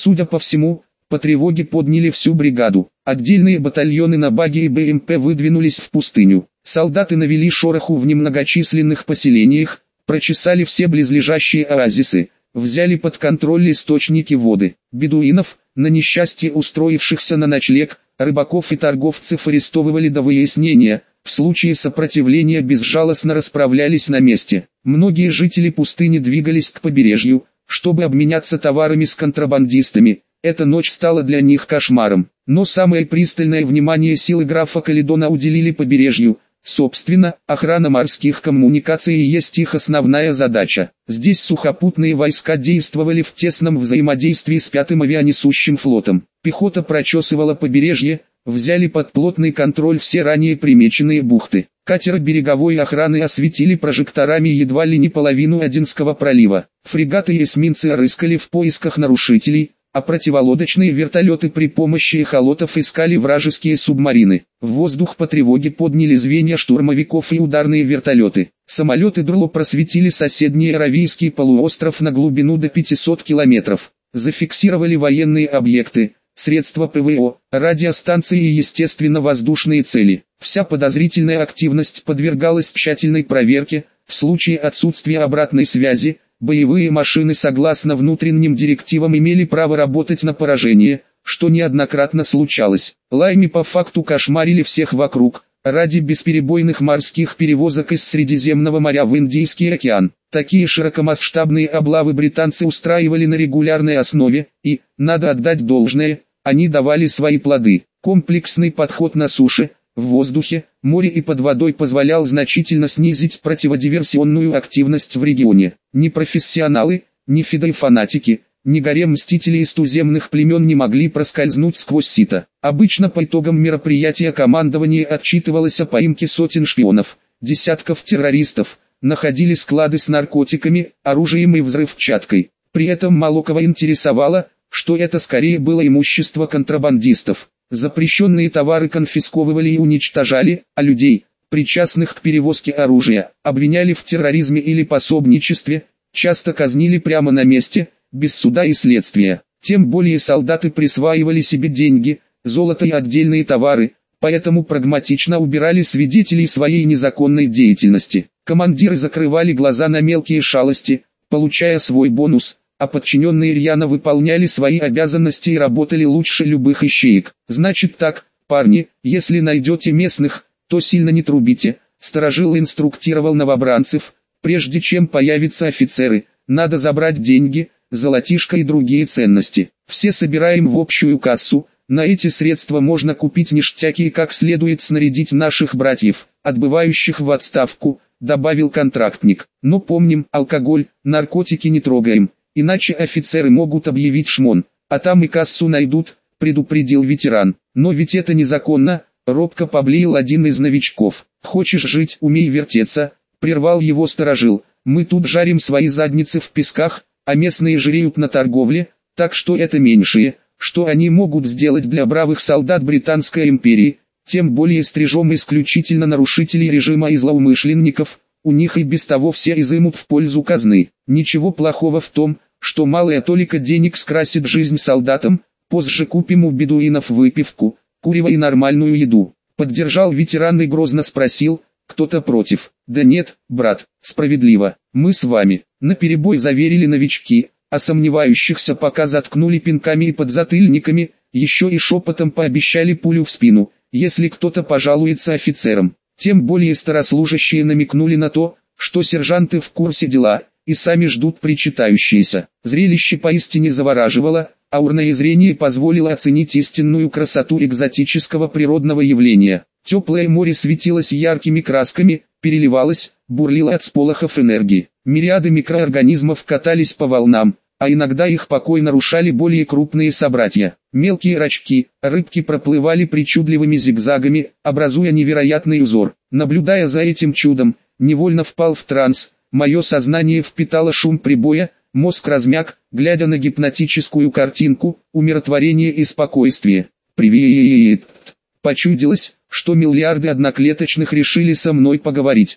Судя по всему, по тревоге подняли всю бригаду. Отдельные батальоны на баги и БМП выдвинулись в пустыню. Солдаты навели шороху в немногочисленных поселениях, прочесали все близлежащие оазисы, взяли под контроль источники воды. Бедуинов, на несчастье устроившихся на ночлег, рыбаков и торговцев арестовывали до выяснения, в случае сопротивления безжалостно расправлялись на месте. Многие жители пустыни двигались к побережью, чтобы обменяться товарами с контрабандистами. Эта ночь стала для них кошмаром. Но самое пристальное внимание силы графа Каледона уделили побережью. Собственно, охрана морских коммуникаций и есть их основная задача. Здесь сухопутные войска действовали в тесном взаимодействии с 5-м авианесущим флотом. Пехота прочесывала побережье, взяли под плотный контроль все ранее примеченные бухты. Катеры береговой охраны осветили прожекторами едва ли не половину Аденского пролива. Фрегаты и эсминцы рыскали в поисках нарушителей, а противолодочные вертолеты при помощи эхолотов искали вражеские субмарины. В воздух по тревоге подняли звенья штурмовиков и ударные вертолеты. Самолеты ДРЛО просветили соседний Аравийский полуостров на глубину до 500 километров. Зафиксировали военные объекты, средства ПВО, радиостанции и естественно-воздушные цели. Вся подозрительная активность подвергалась тщательной проверке. В случае отсутствия обратной связи, боевые машины согласно внутренним директивам имели право работать на поражение, что неоднократно случалось. Лайми по факту кошмарили всех вокруг, ради бесперебойных морских перевозок из Средиземного моря в Индийский океан. Такие широкомасштабные облавы британцы устраивали на регулярной основе, и, надо отдать должное, они давали свои плоды. Комплексный подход на суше, в воздухе, море и под водой позволял значительно снизить противодиверсионную активность в регионе. Ни профессионалы, ни фидой-фанатики, ни гарем мстителей из туземных племен не могли проскользнуть сквозь сито. Обычно по итогам мероприятия командование отчитывалось о поимке сотен шпионов, десятков террористов, находили склады с наркотиками, оружием и взрывчаткой. При этом мало кого интересовало, что это скорее было имущество контрабандистов. Запрещенные товары конфисковывали и уничтожали, а людей, причастных к перевозке оружия, обвиняли в терроризме или пособничестве, часто казнили прямо на месте, без суда и следствия. Тем более солдаты присваивали себе деньги, золото и отдельные товары, поэтому прагматично убирали свидетелей своей незаконной деятельности. Командиры закрывали глаза на мелкие шалости, получая свой бонус, а подчиненные рьяно выполняли свои обязанности и работали лучше любых ищеек. Значит так, парни, если найдете местных, то сильно не трубите. Старожил инструктировал новобранцев, прежде чем появятся офицеры, надо забрать деньги, золотишко и другие ценности. Все собираем в общую кассу, на эти средства можно купить ништяки и как следует снарядить наших братьев, отбывающих в отставку, добавил контрактник. Но помним, алкоголь, наркотики не трогаем. Иначе офицеры могут объявить шмон, а там и кассу найдут, предупредил ветеран. Но ведь это незаконно, робко поблеял один из новичков. Хочешь жить, умей вертеться, прервал его сторожил. Мы тут жарим свои задницы в песках, а местные жиреют на торговле, так что это меньшее, что они могут сделать для бравых солдат Британской империи, тем более стрижем исключительно нарушителей режима и злоумышленников. У них и без того все изымут в пользу казны. Ничего плохого в том, что малая толика денег скрасит жизнь солдатам, позже купим у бедуинов выпивку, курево и нормальную еду. Поддержал ветеран и грозно спросил, кто-то против. Да нет, брат, справедливо, мы с вами. Наперебой заверили новички, а сомневающихся пока заткнули пинками и подзатыльниками, еще и шепотом пообещали пулю в спину, если кто-то пожалуется офицерам. Тем более старослужащие намекнули на то, что сержанты в курсе дела, и сами ждут причитающиеся. Зрелище поистине завораживало, аурное зрение позволило оценить истинную красоту экзотического природного явления. Теплое море светилось яркими красками, переливалось, бурлило от сполохов энергии. Мириады микроорганизмов катались по волнам, а иногда их покой нарушали более крупные собратья. Мелкие рачки, рыбки проплывали причудливыми зигзагами, образуя невероятный узор. Наблюдая за этим чудом, невольно впал в транс, мое сознание впитало шум прибоя, мозг размяк, глядя на гипнотическую картинку, умиротворение и спокойствие. «Привет!» Почудилось, что миллиарды одноклеточных решили со мной поговорить.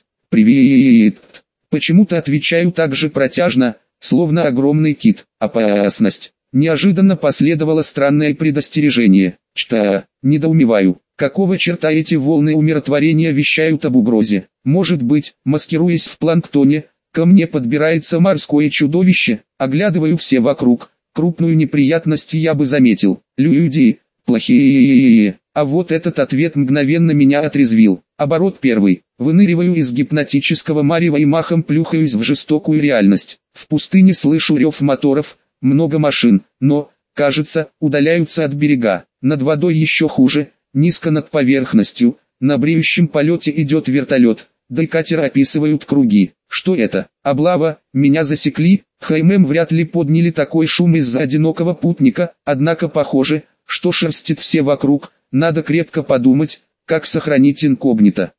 «Привет!» Почему-то отвечаю так же протяжно, словно огромный кит. Опасность. Неожиданно последовало странное предостережение. Недоумеваю. Какого черта эти волны умиротворения вещают об угрозе? Может быть, маскируясь в планктоне, ко мне подбирается морское чудовище? Оглядываю все вокруг. Крупную неприятность я бы заметил. Люди, плохие. А вот этот ответ мгновенно меня отрезвил. Оборот первый. Выныриваю из гипнотического марева и махом плюхаюсь в жестокую реальность. В пустыне слышу рев моторов, много машин, но, кажется, удаляются от берега. Над водой еще хуже, низко над поверхностью, на бреющем полете идет вертолет, да и катер описывают круги. Что это? Облава? Меня засекли? Хаймем вряд ли подняли такой шум из-за одинокого путника, однако похоже, что шерстит все вокруг. Надо крепко подумать, как сохранить инкогнито.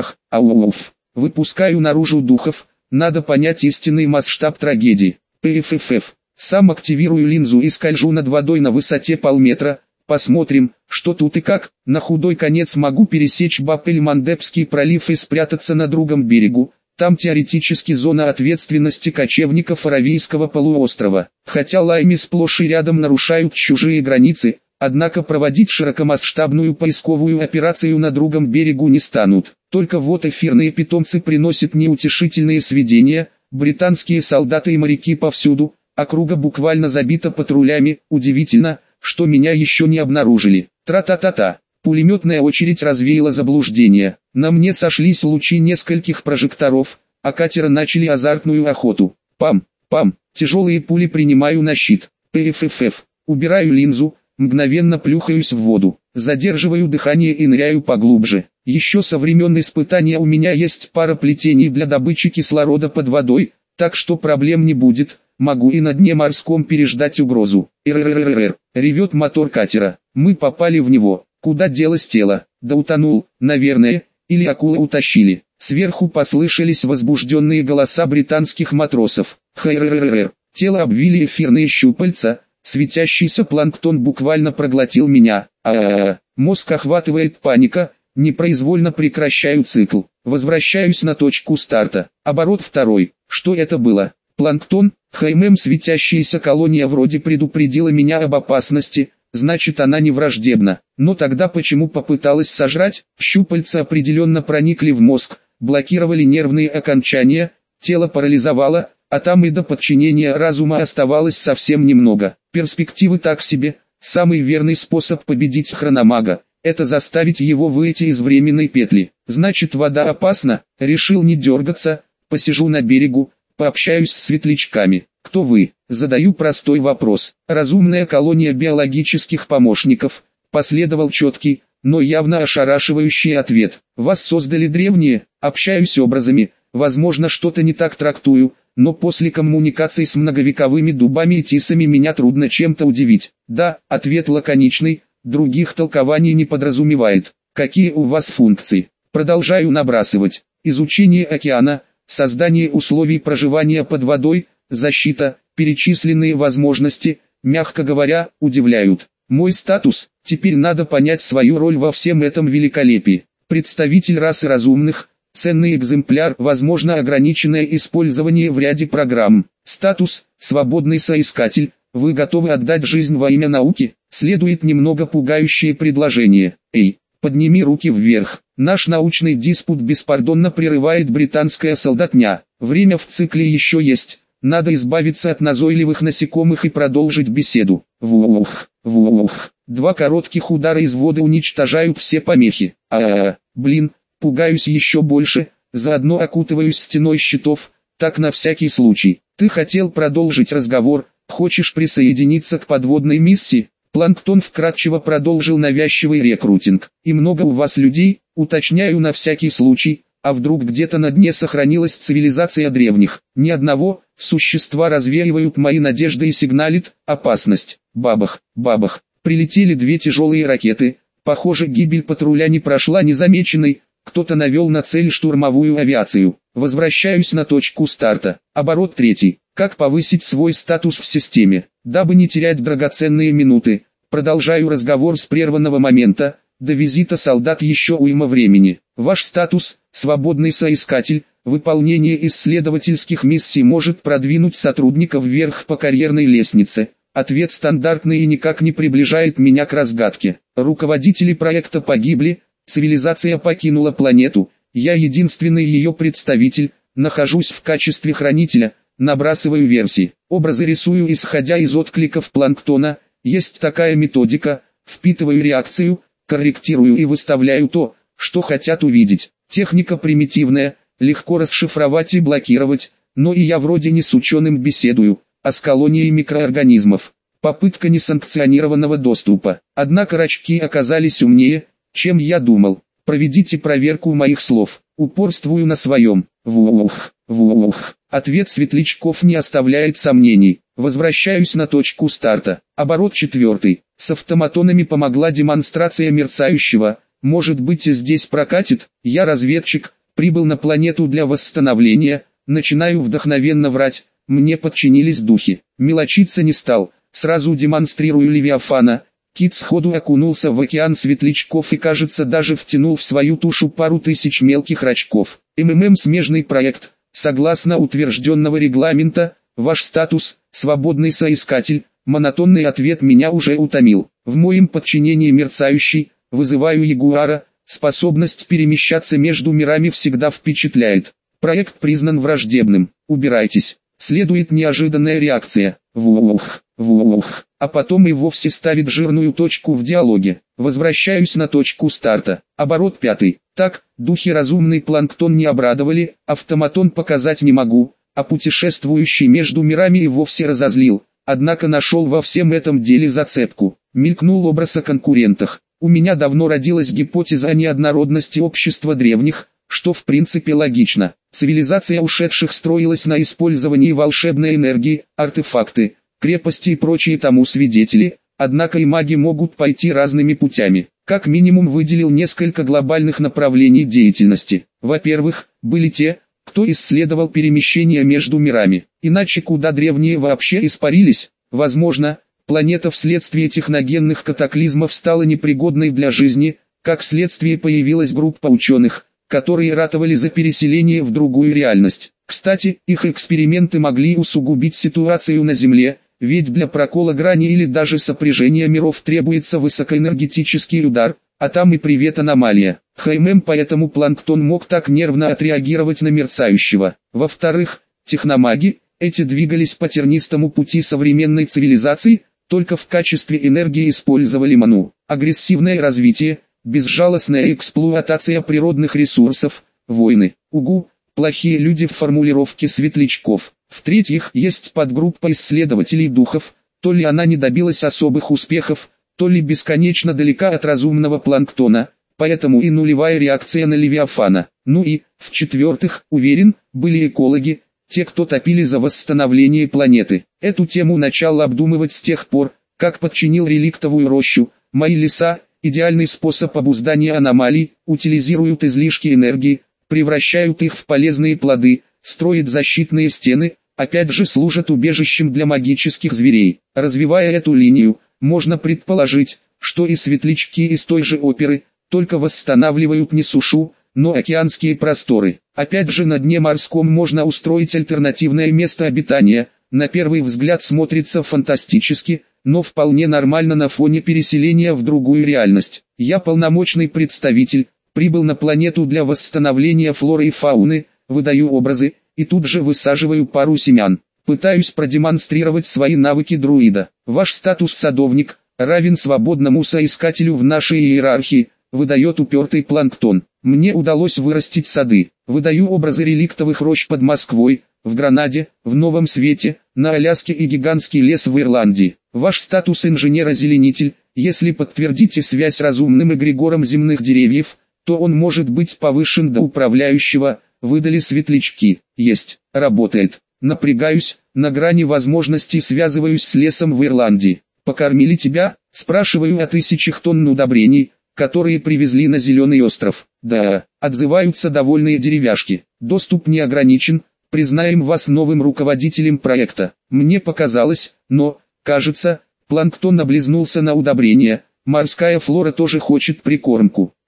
Ауф. Выпускаю наружу духов, надо понять истинный масштаб трагедии. ПФФ. Сам активирую линзу и скольжу над водой на высоте полметра. Посмотрим, что тут и как. На худой конец могу пересечь Баб-эль-Мандебский пролив и спрятаться на другом берегу. Там теоретически зона ответственности кочевников Аравийского полуострова. Хотя лайми сплошь и рядом нарушают чужие границы, однако проводить широкомасштабную поисковую операцию на другом берегу не станут. Только вот эфирные питомцы приносят неутешительные сведения. Британские солдаты и моряки повсюду. Округа буквально забита патрулями. Удивительно, что меня еще не обнаружили. Тра-та-та-та. Пулеметная очередь развеяла заблуждение. На мне сошлись лучи нескольких прожекторов, а катера начали азартную охоту. Пам, пам, тяжелые пули принимаю на щит. ПФФ. Убираю линзу, мгновенно плюхаюсь в воду. Задерживаю дыхание и ныряю поглубже. Еще со времен испытания у меня есть пара плетений для добычи кислорода под водой, так что проблем не будет. Могу и на дне морском переждать угрозу. Ревет мотор катера. Мы попали в него. Куда делось тело? Да утонул, наверное, или акулы утащили. Сверху послышались возбужденные голоса британских матросов. Тело обвили эфирные щупальца, светящийся планктон буквально проглотил меня. Мозг охватывает паника, непроизвольно прекращаю цикл. Возвращаюсь на точку старта. Оборот второй. Что это было? Планктон? Хаймем, светящаяся колония вроде предупредила меня об опасности, значит она не враждебна. Но тогда почему попыталась сожрать? Щупальца определенно проникли в мозг, блокировали нервные окончания, тело парализовало, а там и до подчинения разума оставалось совсем немного. Перспективы так себе. Самый верный способ победить хрономага — это заставить его выйти из временной петли. Значит, вода опасна, решил не дергаться, посижу на берегу, пообщаюсь с светлячками. Кто вы? Задаю простой вопрос. Разумная колония биологических помощников. Последовал четкий, но явно ошарашивающий ответ. Вас создали древние. Общаюсь образами. Возможно, что-то не так трактую, но после коммуникаций с многовековыми дубами и тисами меня трудно чем-то удивить. Да, ответ лаконичный, других толкований не подразумевает. Какие у вас функции? Продолжаю набрасывать. Изучение океана, создание условий проживания под водой, защита, перечисленные возможности, мягко говоря, удивляют. Мой статус, теперь надо понять свою роль во всем этом великолепии. Представитель расы разумных, ценный экземпляр, возможно ограниченное использование в ряде программ. Статус, свободный соискатель, вы готовы отдать жизнь во имя науки? Следует немного пугающее предложение. Эй, подними руки вверх. Наш научный диспут беспардонно прерывает британская солдатня. Время в цикле еще есть. Надо избавиться от назойливых насекомых и продолжить беседу. Вух. Два коротких удара из воды уничтожают все помехи. Блин, пугаюсь еще больше, заодно окутываюсь стеной щитов, так на всякий случай. Ты хотел продолжить разговор, хочешь присоединиться к подводной миссии? Планктон вкратчиво продолжил навязчивый рекрутинг. И много у вас людей, уточняю на всякий случай, а вдруг где-то на дне сохранилась цивилизация древних? Ни одного. Существа развеивают мои надежды и сигналит опасность. Бабах, бабах. Прилетели две тяжелые ракеты. Похоже, гибель патруля не прошла незамеченной. Кто-то навел на цель штурмовую авиацию. Возвращаюсь на точку старта. Оборот третий. Как повысить свой статус в системе? Дабы не терять драгоценные минуты, продолжаю разговор с прерванного момента. До визита солдат еще уйма времени. Ваш статус – свободный соискатель. Выполнение исследовательских миссий может продвинуть сотрудника вверх по карьерной лестнице. Ответ стандартный и никак не приближает меня к разгадке. Руководители проекта погибли, цивилизация покинула планету, я единственный ее представитель, нахожусь в качестве хранителя, набрасываю версии, образы рисую исходя из откликов планктона, есть такая методика, впитываю реакцию, корректирую и выставляю то, что хотят увидеть. Техника примитивная, легко расшифровать и блокировать, но и я вроде не с ученым беседую, а с колонией микроорганизмов. Попытка несанкционированного доступа. Однако рачки оказались умнее, чем я думал. Проведите проверку моих слов. Упорствую на своем. Вух, вух. Ответ светлячков не оставляет сомнений. Возвращаюсь на точку старта. Оборот 4. С автоматонами помогла демонстрация мерцающего. Может быть и здесь прокатит. Я разведчик, прибыл на планету для восстановления. Начинаю вдохновенно врать. Мне подчинились духи. Мелочиться не стал. Сразу демонстрирую Левиафана. Кит сходу окунулся в океан светлячков и, кажется, даже втянул в свою тушу пару тысяч мелких рачков. Смежный проект. Согласно утвержденного регламента, ваш статус – свободный соискатель. Монотонный ответ меня уже утомил. В моем подчинении мерцающий, вызываю ягуара, способность перемещаться между мирами всегда впечатляет. Проект признан враждебным. Убирайтесь. Следует неожиданная реакция. Вух, вух. А потом и вовсе ставит жирную точку в диалоге. Возвращаюсь на точку старта. Оборот 5. Так, духи разумный планктон не обрадовали, автоматон показать не могу, а путешествующий между мирами и вовсе разозлил. Однако нашел во всем этом деле зацепку. Мелькнул образ о конкурентах. У меня давно родилась гипотеза о неоднородности общества древних, что в принципе логично. Цивилизация ушедших строилась на использовании волшебной энергии, артефакты, крепости и прочие тому свидетели, однако и маги могут пойти разными путями. Как минимум выделил несколько глобальных направлений деятельности. Во-первых, были те, кто исследовал перемещения между мирами. Иначе куда древние вообще испарились? Возможно, планета вследствие техногенных катаклизмов стала непригодной для жизни, как следствие появилась группа ученых, которые ратовали за переселение в другую реальность. Кстати, их эксперименты могли усугубить ситуацию на Земле, ведь для прокола грани или даже сопряжения миров требуется высокоэнергетический удар, а там и привет аномалия. Поэтому планктон мог так нервно отреагировать на мерцающего. Во-вторых, техномаги, эти двигались по тернистому пути современной цивилизации, только в качестве энергии использовали ману. Агрессивное развитие, безжалостная эксплуатация природных ресурсов, войны. Угу, плохие люди в формулировке светлячков. В-третьих, есть подгруппа исследователей духов, то ли она не добилась особых успехов, то ли бесконечно далека от разумного планктона, поэтому и нулевая реакция на Левиафана. Ну и, в-четвертых, уверен, были экологи, те, кто топили за восстановление планеты. Эту тему начал обдумывать с тех пор, как подчинил реликтовую рощу. Мои леса, идеальный способ обуздания аномалий, утилизируют излишки энергии, превращают их в полезные плоды, строят защитные стены, опять же служат убежищем для магических зверей. Развивая эту линию, можно предположить, что и светлячки из той же оперы, только восстанавливают не сушу, но океанские просторы. Опять же на дне морском можно устроить альтернативное место обитания, на первый взгляд смотрится фантастически, но вполне нормально на фоне переселения в другую реальность. Я полномочный представитель, прибыл на планету для восстановления флоры и фауны, выдаю образы, и тут же высаживаю пару семян. Пытаюсь продемонстрировать свои навыки друида. Ваш статус садовник, равен свободному соискателю в нашей иерархии, выдает упертый планктон. Мне удалось вырастить сады. Выдаю образы реликтовых рощ под Москвой, в Гранаде, в Новом Свете, на Аляске и гигантский лес в Ирландии. Ваш статус инженер-озеленитель, если подтвердите связь с разумным эгрегором земных деревьев, то он может быть повышен до управляющего, выдали светлячки. Есть, работает. Напрягаюсь, на грани возможностей связываюсь с лесом в Ирландии. Покормили тебя? Спрашиваю о тысячах тонн удобрений, которые привезли на Зеленый остров. Да, отзываются довольные деревяшки. Доступ не ограничен, признаем вас новым руководителем проекта. Мне показалось, но, кажется, планктон облизнулся на удобрения, морская флора тоже хочет прикормку. Эй,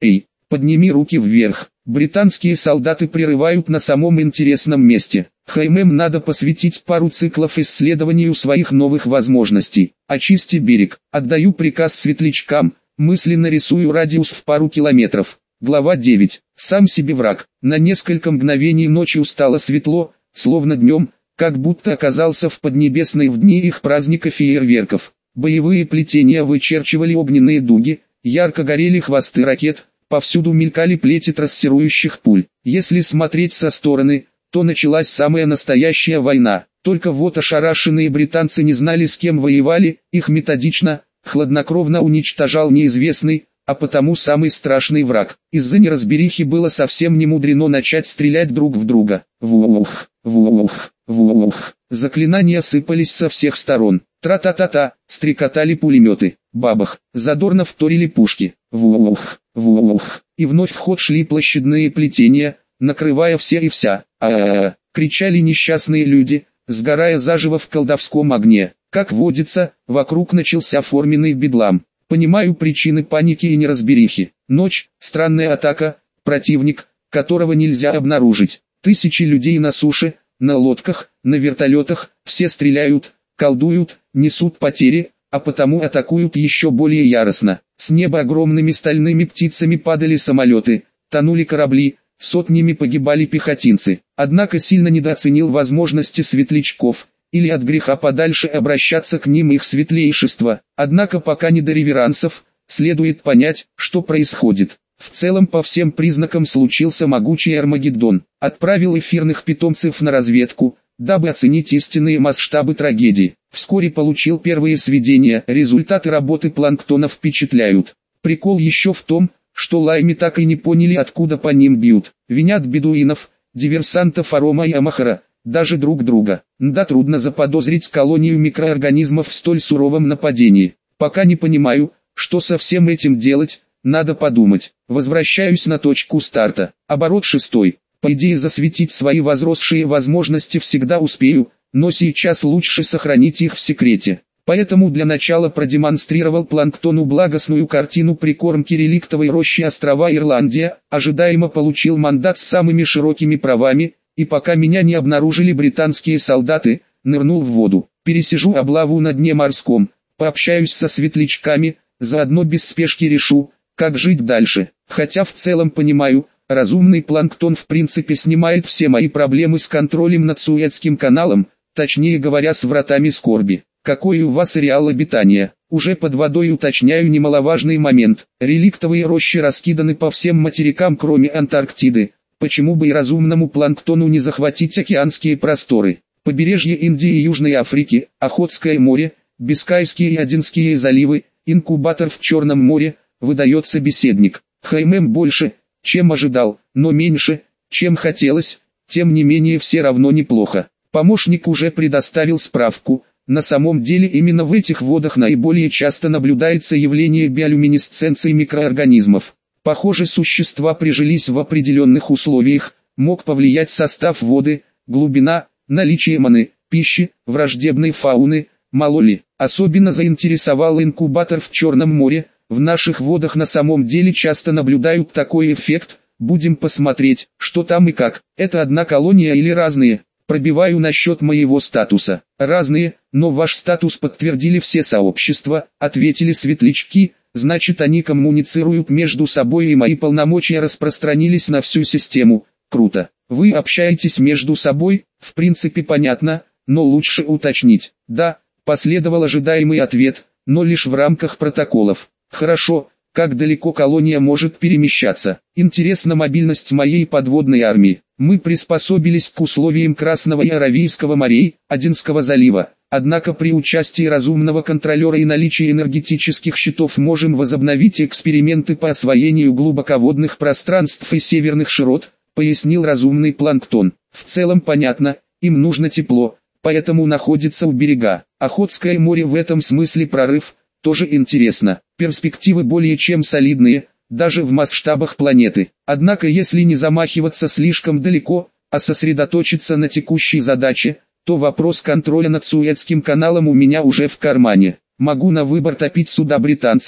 Подними руки вверх. Британские солдаты прерывают на самом интересном месте. Надо посвятить пару циклов исследованию своих новых возможностей. Очисти берег. Отдаю приказ светлячкам, мысленно рисую радиус в пару километров. Глава 9. Сам себе враг. На несколько мгновений ночью стало светло, словно днем, как будто оказался в Поднебесной в дни их праздника фейерверков. Боевые плетения вычерчивали огненные дуги, ярко горели хвосты ракет, повсюду мелькали плети трассирующих пуль. Если смотреть со стороны, то началась самая настоящая война. Только вот ошарашенные британцы не знали, с кем воевали, их методично, хладнокровно уничтожал неизвестный, а потому самый страшный враг. Из-за неразберихи было совсем не мудрено начать стрелять друг в друга. Вух, вух, вух. Заклинания сыпались со всех сторон. Тра-та-та-та, стрекотали пулеметы. Бабах, задорно вторили пушки. Вух, вух. И вновь в ход шли площадные плетения, накрывая все и вся. А-а-а, кричали несчастные люди, сгорая заживо в колдовском огне. Как водится, вокруг начался форменный бедлам. Понимаю причины паники и неразберихи. Ночь, странная атака, противник, которого нельзя обнаружить. Тысячи людей на суше, на лодках, на вертолетах, все стреляют, колдуют, несут потери, а потому атакуют еще более яростно. С неба огромными стальными птицами падали самолеты, тонули корабли, сотнями погибали пехотинцы. Однако сильно недооценил возможности светлячков, или от греха подальше обращаться к ним их светлейшество. Однако пока не до реверансов, следует понять, что происходит. В целом по всем признакам случился могучий Армагеддон. Отправил эфирных питомцев на разведку, дабы оценить истинные масштабы трагедии. Вскоре получил первые сведения, результаты работы планктона впечатляют. Прикол еще в том, что лайми так и не поняли, откуда по ним бьют. Винят бедуинов, диверсантов Арома и Амахара, даже друг друга. Да, трудно заподозрить колонию микроорганизмов в столь суровом нападении. Пока не понимаю, что со всем этим делать, надо подумать. Возвращаюсь на точку старта. Оборот 6. По идее засветить свои возросшие возможности всегда успею, но сейчас лучше сохранить их в секрете. Поэтому для начала продемонстрировал планктону благостную картину прикормки реликтовой рощи острова Ирландия, ожидаемо получил мандат с самыми широкими правами, и пока меня не обнаружили британские солдаты, нырнул в воду. Пересижу облаву на дне морском, пообщаюсь со светлячками, заодно без спешки решу, как жить дальше. Хотя в целом понимаю, разумный планктон в принципе снимает все мои проблемы с контролем над Суэцким каналом, точнее говоря с вратами скорби. Какой у вас ареал обитания? Уже под водой уточняю немаловажный момент. Реликтовые рощи раскиданы по всем материкам кроме Антарктиды. Почему бы и разумному планктону не захватить океанские просторы? Побережье Индии и Южной Африки, Охотское море, Бискайские и Аденские заливы, инкубатор в Черном море, выдает собеседник. Больше, чем ожидал, но меньше, чем хотелось, тем не менее все равно неплохо. Помощник уже предоставил справку. На самом деле именно в этих водах наиболее часто наблюдается явление биолюминесценции микроорганизмов. Похоже, существа прижились в определенных условиях, мог повлиять состав воды, глубина, наличие маны, пищи, враждебной фауны, мало ли. Особенно заинтересовал инкубатор в Черном море, в наших водах на самом деле часто наблюдают такой эффект, будем посмотреть, что там и как. Это одна колония или разные? Пробиваю насчет моего статуса. Разные, но ваш статус подтвердили все сообщества, ответили светлячки. Значит, они коммуницируют между собой и мои полномочия распространились на всю систему. Круто. Вы общаетесь между собой, в принципе понятно, но лучше уточнить. Да, последовал ожидаемый ответ, но лишь в рамках протоколов. Хорошо, как далеко колония может перемещаться? Интересна мобильность моей подводной армии. Мы приспособились к условиям Красного и Аравийского морей, Аденского залива. Однако при участии разумного контролера и наличии энергетических щитов можем возобновить эксперименты по освоению глубоководных пространств и северных широт, пояснил разумный планктон. В целом понятно, им нужно тепло, поэтому находится у берега. Охотское море в этом смысле прорыв, тоже интересно. Перспективы более чем солидные, даже в масштабах планеты. Однако если не замахиваться слишком далеко, а сосредоточиться на текущей задаче, то вопрос контроля над Суэцким каналом у меня уже в кармане. Могу на выбор топить суда британцев,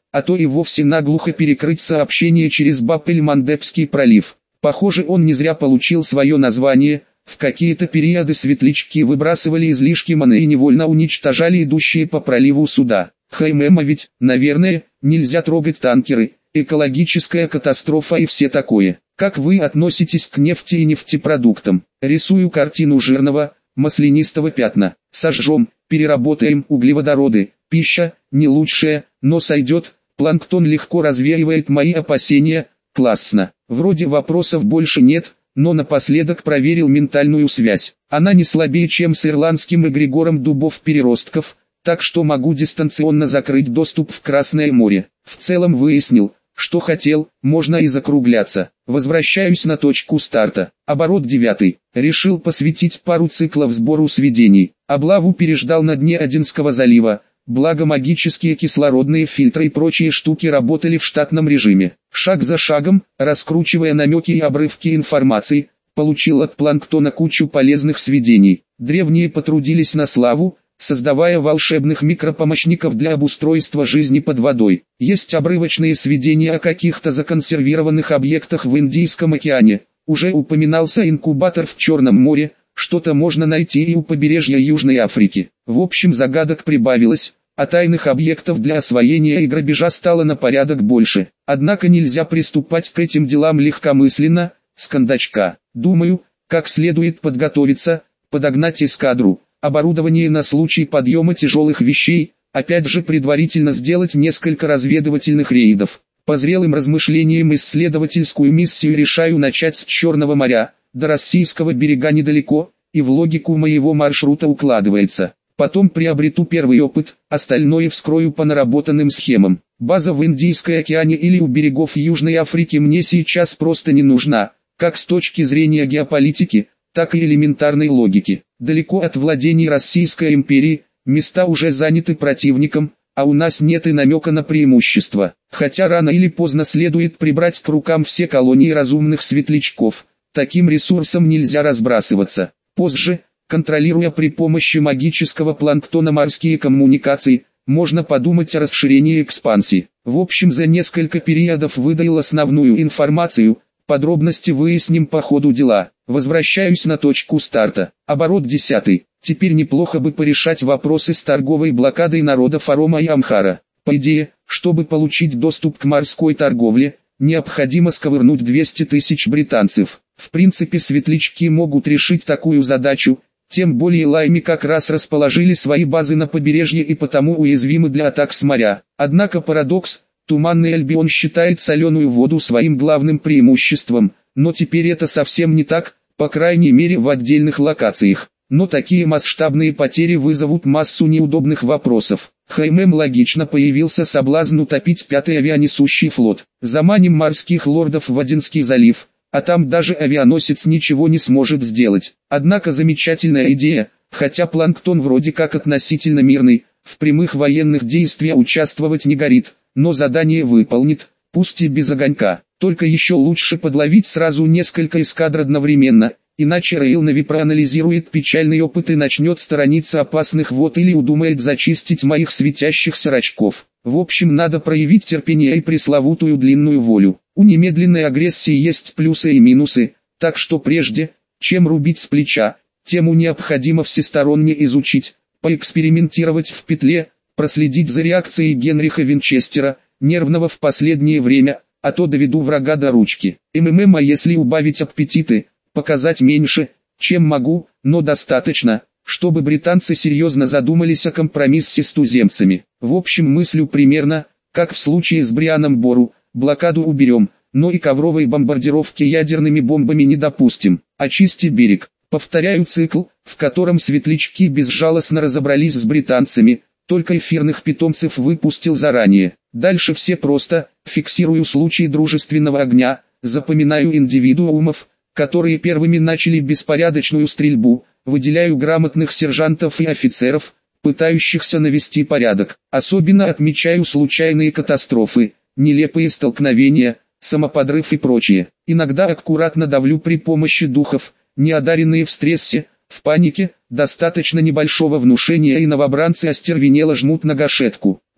а то и вовсе наглухо перекрыть сообщение через Баб-эль-Мандебский пролив. Похоже, он не зря получил свое название. В какие-то периоды светлячки выбрасывали излишки маны и невольно уничтожали идущие по проливу суда. А ведь, наверное, нельзя трогать танкеры, экологическая катастрофа и все такое. Как вы относитесь к нефти и нефтепродуктам? Рисую картину жирного, маслянистого пятна. Сожжем, переработаем углеводороды. Пища, не лучшая, но сойдет. Планктон легко развеивает мои опасения. Классно. Вроде вопросов больше нет, но напоследок проверил ментальную связь. Она не слабее, чем с ирландским эгрегором дубов-переростков, так что могу дистанционно закрыть доступ в Красное море. В целом выяснил, что хотел, можно и закругляться. Возвращаюсь на точку старта. Оборот 9. Решил посвятить пару циклов сбору сведений. Облаву переждал на дне Аденского залива. Благо магические кислородные фильтры и прочие штуки работали в штатном режиме. Шаг за шагом, раскручивая намеки и обрывки информации, получил от планктона кучу полезных сведений. Древние потрудились на славу, создавая волшебных микропомощников для обустройства жизни под водой. Есть обрывочные сведения о каких-то законсервированных объектах в Индийском океане. Уже упоминался инкубатор в Черном море, что-то можно найти и у побережья Южной Африки. В общем, загадок прибавилось, а тайных объектов для освоения и грабежа стало на порядок больше. Однако нельзя приступать к этим делам легкомысленно, с кондачка. Думаю, как следует подготовиться, подогнать эскадру, оборудование на случай подъема тяжелых вещей, опять же предварительно сделать несколько разведывательных рейдов. По зрелым размышлениям исследовательскую миссию решаю начать с Черного моря, до российского берега недалеко, и в логику моего маршрута укладывается. Потом приобрету первый опыт, остальное вскрою по наработанным схемам. База в Индийском океане или у берегов Южной Африки мне сейчас просто не нужна, как с точки зрения геополитики, так и элементарной логики. Далеко от владений Российской империи, места уже заняты противником, а у нас нет и намека на преимущество. Хотя рано или поздно следует прибрать к рукам все колонии разумных светлячков. Таким ресурсом нельзя разбрасываться. Позже, контролируя при помощи магического планктона морские коммуникации, можно подумать о расширении и экспансии. В общем, за несколько периодов выдаил основную информацию, подробности выясним по ходу дела. Возвращаюсь на точку старта. Оборот 10. Теперь неплохо бы порешать вопросы с торговой блокадой народов Арома и Амхара. По идее, чтобы получить доступ к морской торговле, необходимо сковырнуть 200 тысяч британцев. В принципе, светлячки могут решить такую задачу, тем более лайми как раз расположили свои базы на побережье и потому уязвимы для атак с моря. Однако парадокс, Туманный Альбион считает соленую воду своим главным преимуществом, но теперь это совсем не так, по крайней мере в отдельных локациях. Но такие масштабные потери вызовут массу неудобных вопросов. Логично появился соблазн утопить 5-й авианесущий флот. Заманим морских лордов в Аденский залив, а там даже авианосец ничего не сможет сделать. Однако замечательная идея, хотя планктон вроде как относительно мирный, в прямых военных действиях участвовать не горит, но задание выполнит, пусть и без огонька. Только еще лучше подловить сразу несколько эскадр одновременно, иначе Royal Navy проанализирует печальный опыт и начнет сторониться опасных вод или удумает зачистить моих светящихся рачков. В общем, надо проявить терпение и пресловутую длинную волю. У немедленной агрессии есть плюсы и минусы, так что прежде, чем рубить с плеча, тему необходимо всесторонне изучить, поэкспериментировать в петле, проследить за реакцией Генриха Винчестера, нервного в последнее время, а то доведу врага до ручки. А если убавить аппетиты, показать меньше, чем могу, но достаточно, чтобы британцы серьезно задумались о компромиссе с туземцами. В общем, мыслю примерно, как в случае с Брианом Бору, блокаду уберем, но и ковровой бомбардировки ядерными бомбами не допустим. Очисти берег. Повторяю цикл, в котором светлячки безжалостно разобрались с британцами, только эфирных питомцев выпустил заранее. Дальше все просто, фиксирую случаи дружественного огня, запоминаю индивидуумов, которые первыми начали беспорядочную стрельбу, выделяю грамотных сержантов и офицеров, пытающихся навести порядок. Особенно отмечаю случайные катастрофы, нелепые столкновения, самоподрыв и прочее. Иногда аккуратно давлю при помощи духов, не одаренные в стрессе, в панике, достаточно небольшого внушения и новобранцы остервенело жмут на гашетку.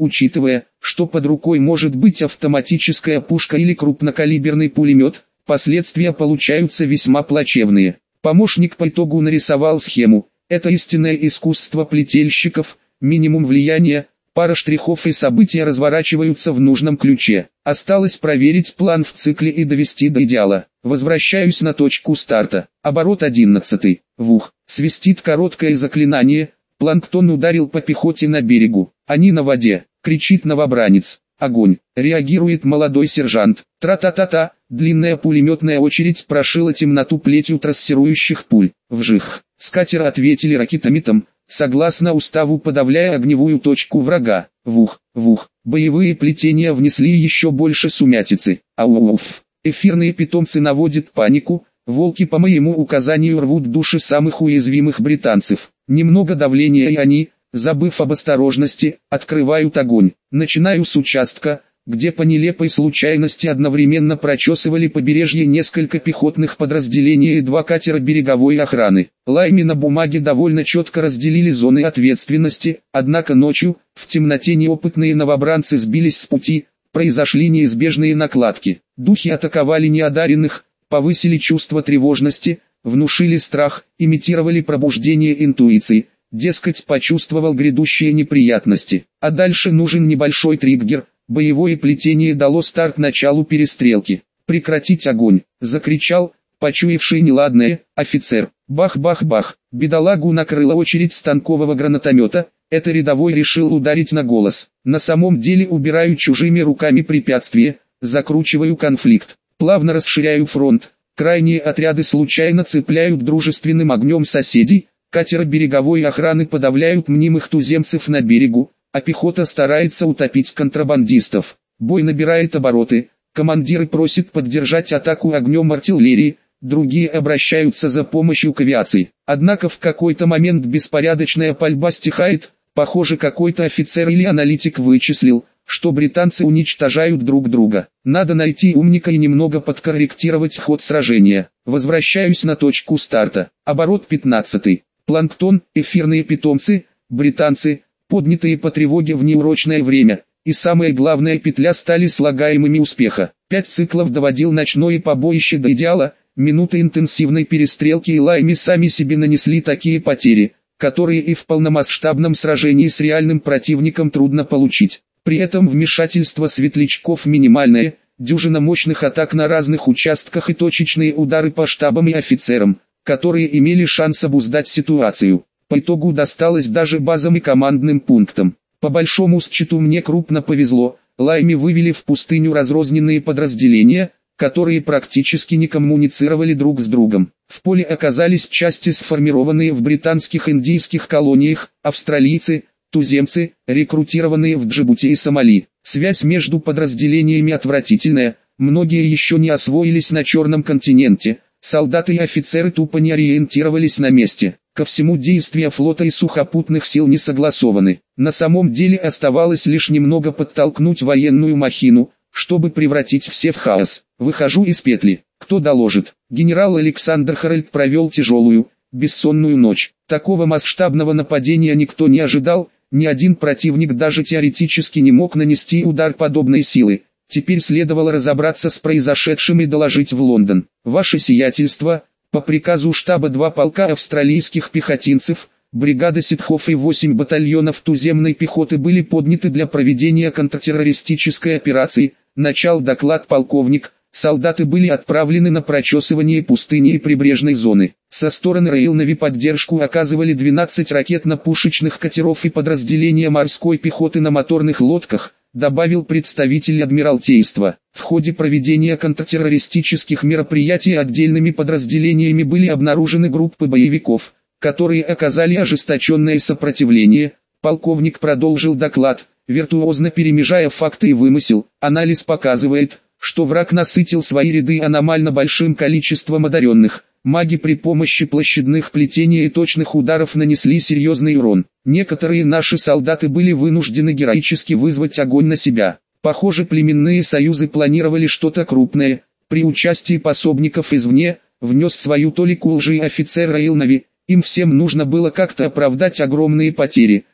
Учитывая, что под рукой может быть автоматическая пушка или крупнокалиберный пулемет, последствия получаются весьма плачевные. Помощник по итогу нарисовал схему. Это истинное искусство плетельщиков, минимум влияния, пара штрихов и события разворачиваются в нужном ключе. Осталось проверить план в цикле и довести до идеала. Возвращаюсь на точку старта. Оборот 11. Вух. Свистит короткое заклинание. Планктон ударил по пехоте на берегу. Они на воде. Кричит новобранец. Огонь. Реагирует молодой сержант. Тра-та-та-та. Длинная пулеметная очередь прошила темноту плетью трассирующих пуль. Вжих. С катера ответили ракетометом, согласно уставу подавляя огневую точку врага. Вух, вух. Боевые плетения внесли еще больше сумятицы. Ауф. Эфирные питомцы наводят панику. Волки по моему указанию рвут души самых уязвимых британцев. Немного давления и они, забыв об осторожности, открывают огонь. Начинаю с участка, где по нелепой случайности одновременно прочесывали побережье несколько пехотных подразделений и 2 катера береговой охраны. Лайми на бумаге довольно четко разделили зоны ответственности, однако ночью, в темноте неопытные новобранцы сбились с пути, произошли неизбежные накладки. Духи атаковали неодаренных, повысили чувство тревожности, внушили страх, имитировали пробуждение интуиции. Дескать, почувствовал грядущие неприятности. А дальше нужен небольшой триггер. Боевое плетение дало старт началу перестрелки. «Прекратить огонь!» — закричал, почуявший неладное, офицер. Бах-бах-бах. Бедолагу накрыла очередь станкового гранатомета. Это рядовой решил ударить на голос. На самом деле убираю чужими руками препятствия, закручиваю конфликт. Плавно расширяю фронт. Крайние отряды случайно цепляют дружественным огнем соседей. Катеры береговой охраны подавляют мнимых туземцев на берегу, а пехота старается утопить контрабандистов. Бой набирает обороты, командиры просят поддержать атаку огнем артиллерии, другие обращаются за помощью к авиации. Однако в какой-то момент беспорядочная пальба стихает, похоже какой-то офицер или аналитик вычислил, что британцы уничтожают друг друга. Надо найти умника и немного подкорректировать ход сражения. Возвращаюсь на точку старта. Оборот 15. Планктон, эфирные питомцы, британцы, поднятые по тревоге в неурочное время, и самое главное петля стали слагаемыми успеха. 5 циклов доводил ночное побоище до идеала, минуты интенсивной перестрелки и Лайми сами себе нанесли такие потери, которые и в полномасштабном сражении с реальным противником трудно получить. При этом вмешательство светлячков минимальное, дюжина мощных атак на разных участках и точечные удары по штабам и офицерам, которые имели шанс обуздать ситуацию. По итогу досталось даже базам и командным пунктам. По большому счету мне крупно повезло, Лайми вывели в пустыню разрозненные подразделения, которые практически не коммуницировали друг с другом. В поле оказались части, сформированные в британских индийских колониях, австралийцы, туземцы, рекрутированные в Джибути и Сомали. Связь между подразделениями отвратительная, многие еще не освоились на Черном континенте. Солдаты и офицеры тупо не ориентировались на месте. Ко всему действия флота и сухопутных сил не согласованы. На самом деле оставалось лишь немного подтолкнуть военную махину, чтобы превратить все в хаос. Выхожу из петли. Кто доложит? Генерал Александр Харальд провел тяжелую, бессонную ночь. Такого масштабного нападения никто не ожидал, ни один противник даже теоретически не мог нанести удар подобной силы. Теперь следовало разобраться с произошедшим и доложить в Лондон. Ваше сиятельство, по приказу штаба 2 полка австралийских пехотинцев, бригада ситхов и 8 батальонов туземной пехоты были подняты для проведения контртеррористической операции. Начал доклад полковник. Солдаты были отправлены на прочесывание пустыни и прибрежной зоны. Со стороны Royal Navy поддержку оказывали 12 ракетно-пушечных катеров и подразделения морской пехоты на моторных лодках, добавил представитель Адмиралтейства. В ходе проведения контртеррористических мероприятий отдельными подразделениями были обнаружены группы боевиков, которые оказали ожесточенное сопротивление. Полковник продолжил доклад, виртуозно перемежая факты и вымысел. Анализ показывает, что враг насытил свои ряды аномально большим количеством одаренных. Маги при помощи площадных плетений и точных ударов нанесли серьезный урон. Некоторые наши солдаты были вынуждены героически вызвать огонь на себя. Похоже, племенные союзы планировали что-то крупное. При участии пособников извне, внес свою толику лжи офицер Royal Navy. Им всем нужно было как-то оправдать огромные потери,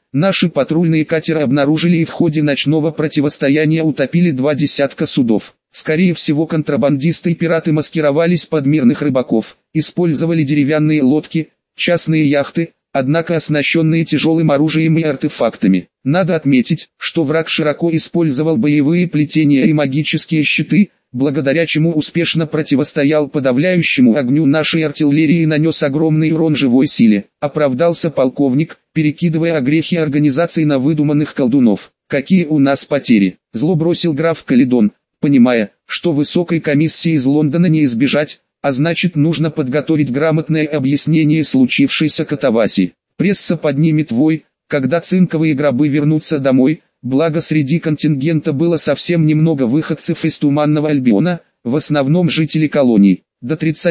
Наши патрульные катеры обнаружили и в ходе ночного противостояния утопили 2 десятка судов. Скорее всего, контрабандисты и пираты маскировались под мирных рыбаков, использовали деревянные лодки, частные яхты, однако оснащенные тяжелым оружием и артефактами. Надо отметить, что враг широко использовал боевые плетения и магические щиты, благодаря чему успешно противостоял подавляющему огню нашей артиллерии и нанес огромный урон живой силе. Оправдался полковник, перекидывая огрехи организации на выдуманных колдунов. Какие у нас потери? Зло бросил граф Каледон, понимая, что высокой комиссии из Лондона не избежать, а значит нужно подготовить грамотное объяснение случившейся катавасии. Пресса поднимет вой, когда цинковые гробы вернутся домой, благо среди контингента было совсем немного выходцев из Туманного Альбиона, в основном жители колоний. До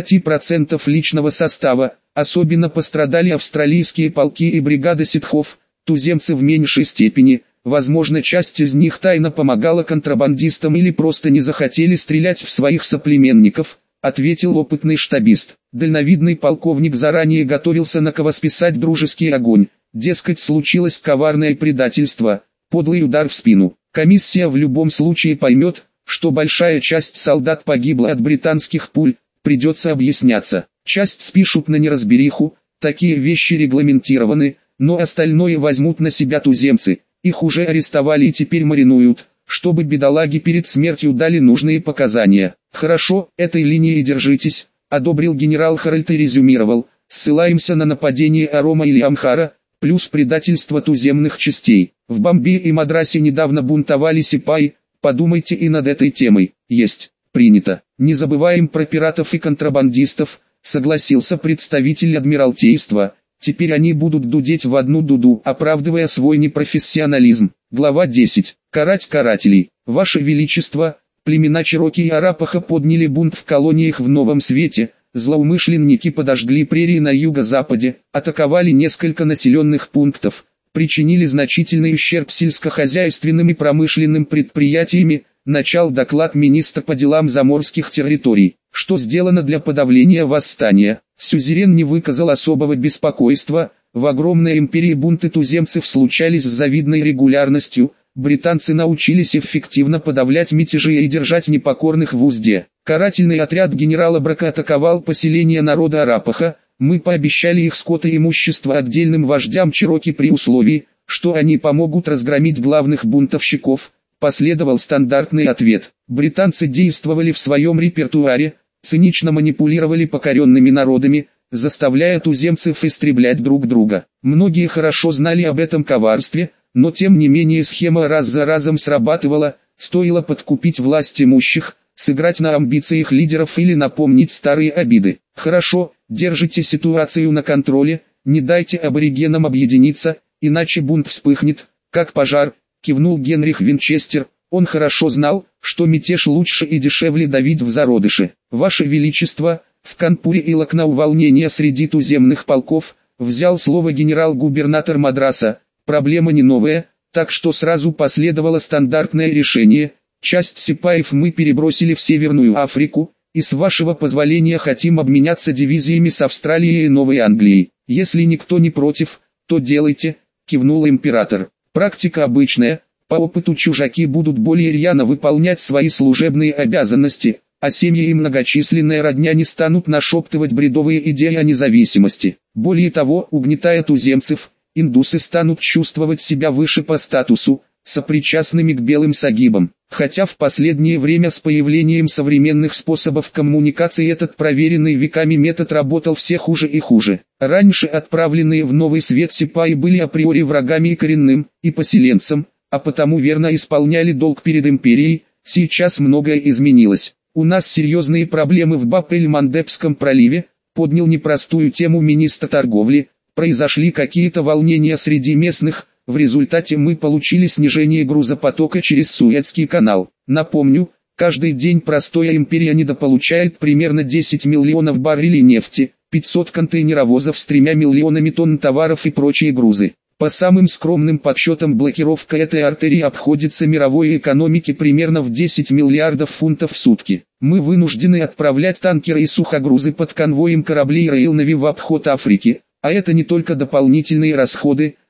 30% личного состава, особенно пострадали австралийские полки и бригады ситхов, туземцы в меньшей степени. Возможно, часть из них тайно помогала контрабандистам или просто не захотели стрелять в своих соплеменников, ответил опытный штабист. Дальновидный полковник заранее готовился на кого списать дружеский огонь, дескать, случилось коварное предательство, подлый удар в спину. Комиссия в любом случае поймет, что большая часть солдат погибла от британских пуль, придется объясняться. Часть спишут на неразбериху, такие вещи регламентированы, но остальное возьмут на себя туземцы. Их уже арестовали и теперь маринуют, чтобы бедолаги перед смертью дали нужные показания. Хорошо, этой линии держитесь, одобрил генерал Харальд и резюмировал. Ссылаемся на нападение Арома или Амхара, плюс предательство туземных частей. В Бомбее и Мадрасе недавно бунтовали сипаи, подумайте и над этой темой. Есть, принято. Не забываем про пиратов и контрабандистов, согласился представитель Адмиралтейства. Теперь они будут дудеть в одну дуду, оправдывая свой непрофессионализм. Глава 10. Карать карателей. Ваше Величество, племена Чероки и Арапаха подняли бунт в колониях в Новом Свете. Злоумышленники подожгли прерии на юго-западе, атаковали несколько населенных пунктов, причинили значительный ущерб сельскохозяйственным и промышленным предприятиями. Начал доклад министра по делам заморских территорий. Что сделано для подавления восстания? Сюзерен не выказал особого беспокойства. В огромной империи бунты туземцев случались с завидной регулярностью. Британцы научились эффективно подавлять мятежи и держать непокорных в узде. Карательный отряд генерала Брака атаковал поселение народа Арапаха. Мы пообещали их скот и имущество отдельным вождям Чероки при условии, что они помогут разгромить главных бунтовщиков. Последовал стандартный ответ. Британцы действовали в своем репертуаре, цинично манипулировали покоренными народами, заставляя туземцев истреблять друг друга. Многие хорошо знали об этом коварстве, но тем не менее схема раз за разом срабатывала. Стоило подкупить власть имущих, сыграть на амбициях лидеров или напомнить старые обиды. Хорошо, держите ситуацию на контроле, не дайте аборигенам объединиться, иначе бунт вспыхнет, как пожар. Кивнул Генрих Винчестер. Он хорошо знал, что мятеж лучше и дешевле давить в зародыше. Ваше Величество, в Канпуре и Лакнау волнения среди туземных полков, взял слово генерал-губернатор Мадраса. Проблема не новая, так что сразу последовало стандартное решение. Часть сипаев мы перебросили в Северную Африку, и с вашего позволения хотим обменяться дивизиями с Австралией и Новой Англией. Если никто не против, то делайте, кивнул император. Практика обычная, по опыту чужаки будут более рьяно выполнять свои служебные обязанности, а семьи и многочисленная родня не станут нашептывать бредовые идеи о независимости. Более того, угнетая туземцев, индусы станут чувствовать себя выше по статусу, сопричастными к белым сагибам. Хотя в последнее время с появлением современных способов коммуникации этот проверенный веками метод работал все хуже и хуже. Раньше отправленные в Новый Свет сипаи были априори врагами и коренным, и поселенцам, а потому верно исполняли долг перед империей. Сейчас многое изменилось. У нас серьезные проблемы в Баб-эль-Мандебском проливе, поднял непростую тему министр торговли. Произошли какие-то волнения среди местных. В результате мы получили снижение грузопотока через Суэцкий канал. Напомню, каждый день простая империя недополучает примерно 10 миллионов баррелей нефти, 500 контейнеровозов с 3 миллионами тонн товаров и прочие грузы. По самым скромным подсчетам блокировка этой артерии обходится мировой экономике примерно в 10 миллиардов фунтов в сутки. Мы вынуждены отправлять танкеры и сухогрузы под конвоем кораблей Рейл Нави в обход Африки, а это не только дополнительные расходы,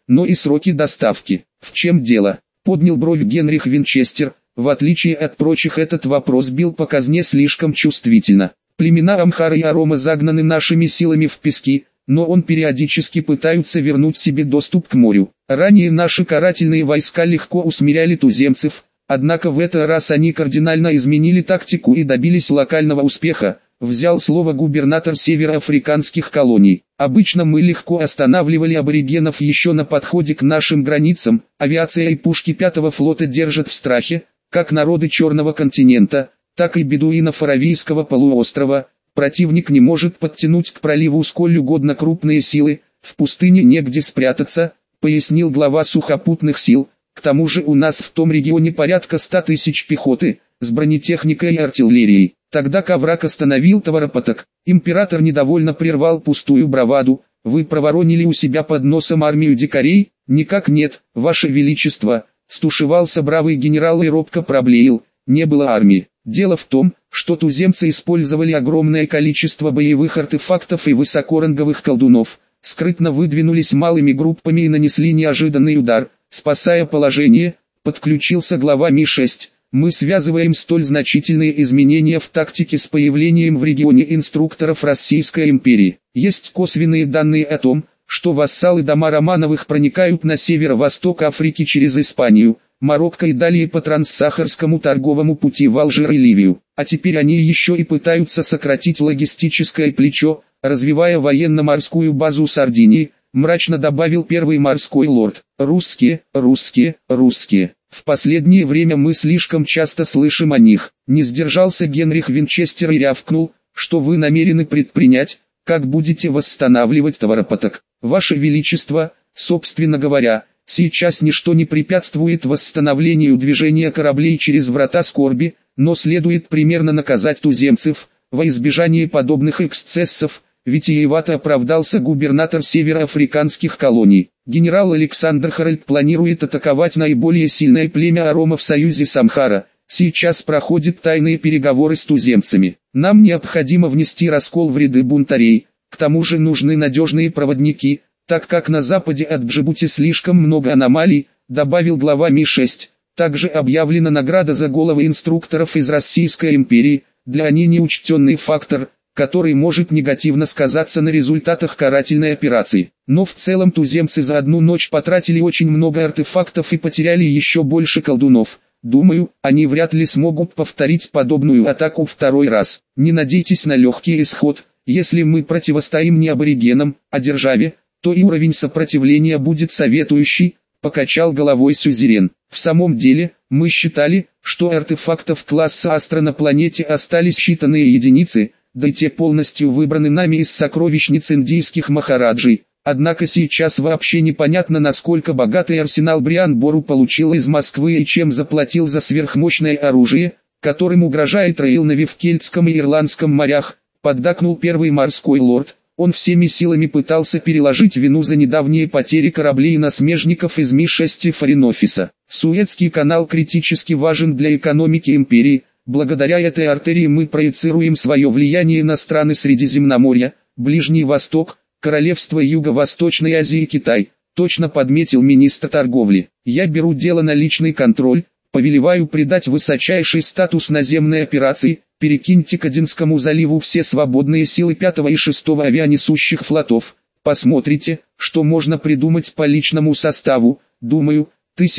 но и сроки доставки. В чем дело? Поднял бровь Генрих Винчестер. В отличие от прочих, этот вопрос бил по казне слишком чувствительно. Племена Амхара и Арома загнаны нашими силами в пески, но он периодически пытаются вернуть себе доступ к морю. Ранее наши карательные войска легко усмиряли туземцев, однако в этот раз они кардинально изменили тактику и добились локального успеха, взял слово губернатор североафриканских колоний. Обычно мы легко останавливали аборигенов еще на подходе к нашим границам, авиация и пушки 5-го флота держат в страхе, как народы Черного континента, так и бедуинов Аравийского полуострова. Противник не может подтянуть к проливу сколь угодно крупные силы, в пустыне негде спрятаться, пояснил глава сухопутных сил. К тому же у нас в том регионе порядка 100 тысяч пехоты, с бронетехникой и артиллерией. Тогда Ковраг остановил товаропоток. Император недовольно прервал пустую браваду. Вы проворонили у себя под носом армию дикарей? Никак нет, ваше величество. Стушевался бравый генерал и робко проблеял. Не было армии. Дело в том, что туземцы использовали огромное количество боевых артефактов и высокоранговых колдунов, скрытно выдвинулись малыми группами и нанесли неожиданный удар. Спасая положение, подключился глава Ми-6. Мы связываем столь значительные изменения в тактике с появлением в регионе инструкторов Российской империи. Есть косвенные данные о том, что вассалы дома Романовых проникают на северо-восток Африки через Испанию, Марокко и далее по транссахарскому торговому пути в Алжир и Ливию. А теперь они еще и пытаются сократить логистическое плечо, развивая военно-морскую базу Сардинии, мрачно добавил первый морской лорд. Русские, русские, русские. В последнее время мы слишком часто слышим о них. Не сдержался Генрих Винчестер и рявкнул, что вы намерены предпринять, как будете восстанавливать товаропоток. Ваше Величество, собственно говоря, сейчас ничто не препятствует восстановлению движения кораблей через врата скорби, но следует примерно наказать туземцев, во избежание подобных эксцессов, витиевато оправдался губернатор североафриканских колоний. Генерал Александр Харальд планирует атаковать наиболее сильное племя Арома в союзе с Амхара. Сейчас проходят тайные переговоры с туземцами. Нам необходимо внести раскол в ряды бунтарей, к тому же нужны надежные проводники, так как на западе от Джибути слишком много аномалий, добавил глава Ми-6. Также объявлена награда за головы инструкторов из Российской империи, для них неучтенный фактор, который может негативно сказаться на результатах карательной операции. Но в целом туземцы за одну ночь потратили очень много артефактов и потеряли еще больше колдунов. Думаю, они вряд ли смогут повторить подобную атаку второй раз. Не надейтесь на легкий исход. Если мы противостоим не аборигенам, а державе, то и уровень сопротивления будет соответствующий, покачал головой сюзерен. В самом деле, мы считали, что артефактов класса Астра на планете остались считанные единицы, да и те полностью выбраны нами из сокровищниц индийских махараджей. Однако сейчас вообще непонятно, насколько богатый арсенал Бриан Бору получил из Москвы и чем заплатил за сверхмощное оружие, которым угрожает Рейлнави в Кельтском и Ирландском морях, поддакнул первый морской лорд. Он всеми силами пытался переложить вину за недавние потери кораблей на смежников из Ми-6 и Форин-офиса. Суэцкий канал критически важен для экономики империи. Благодаря этой артерии мы проецируем свое влияние на страны Средиземноморья, Ближний Восток, Королевство Юго-Восточной Азии и Китай, точно подметил министр торговли. Я беру дело на личный контроль, повелеваю придать высочайший статус наземной операции, перекиньте к Аденскому заливу все свободные силы 5 и 6 авианесущих флотов. Посмотрите, что можно придумать по личному составу. Думаю,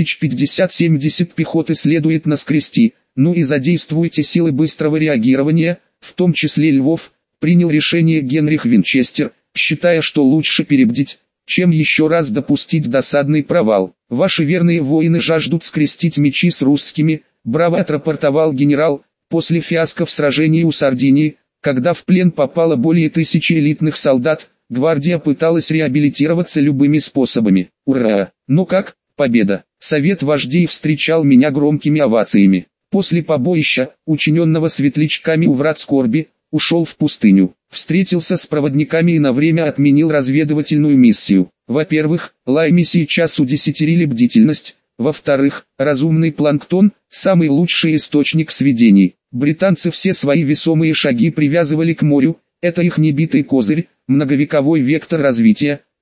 1050-70 пехоты следует наскрести. Ну и задействуйте силы быстрого реагирования, в том числе Львов, принял решение Генрих Винчестер, считая, что лучше перебдить, чем еще раз допустить досадный провал. Ваши верные воины жаждут скрестить мечи с русскими, браво отрапортовал генерал, после фиаско в сражении у Сардинии, когда в плен попало более 1000 элитных солдат, гвардия пыталась реабилитироваться любыми способами. Ура! Ну как, победа? Совет вождей встречал меня громкими овациями. После побоища, учиненного светлячками у врат скорби, ушел в пустыню, встретился с проводниками и на время отменил разведывательную миссию. Во-первых, лайми сейчас удесятерили бдительность, во-вторых, разумный планктон – самый лучший источник сведений. Британцы все свои весомые шаги привязывали к морю, это их небитый козырь, многовековой вектор развития,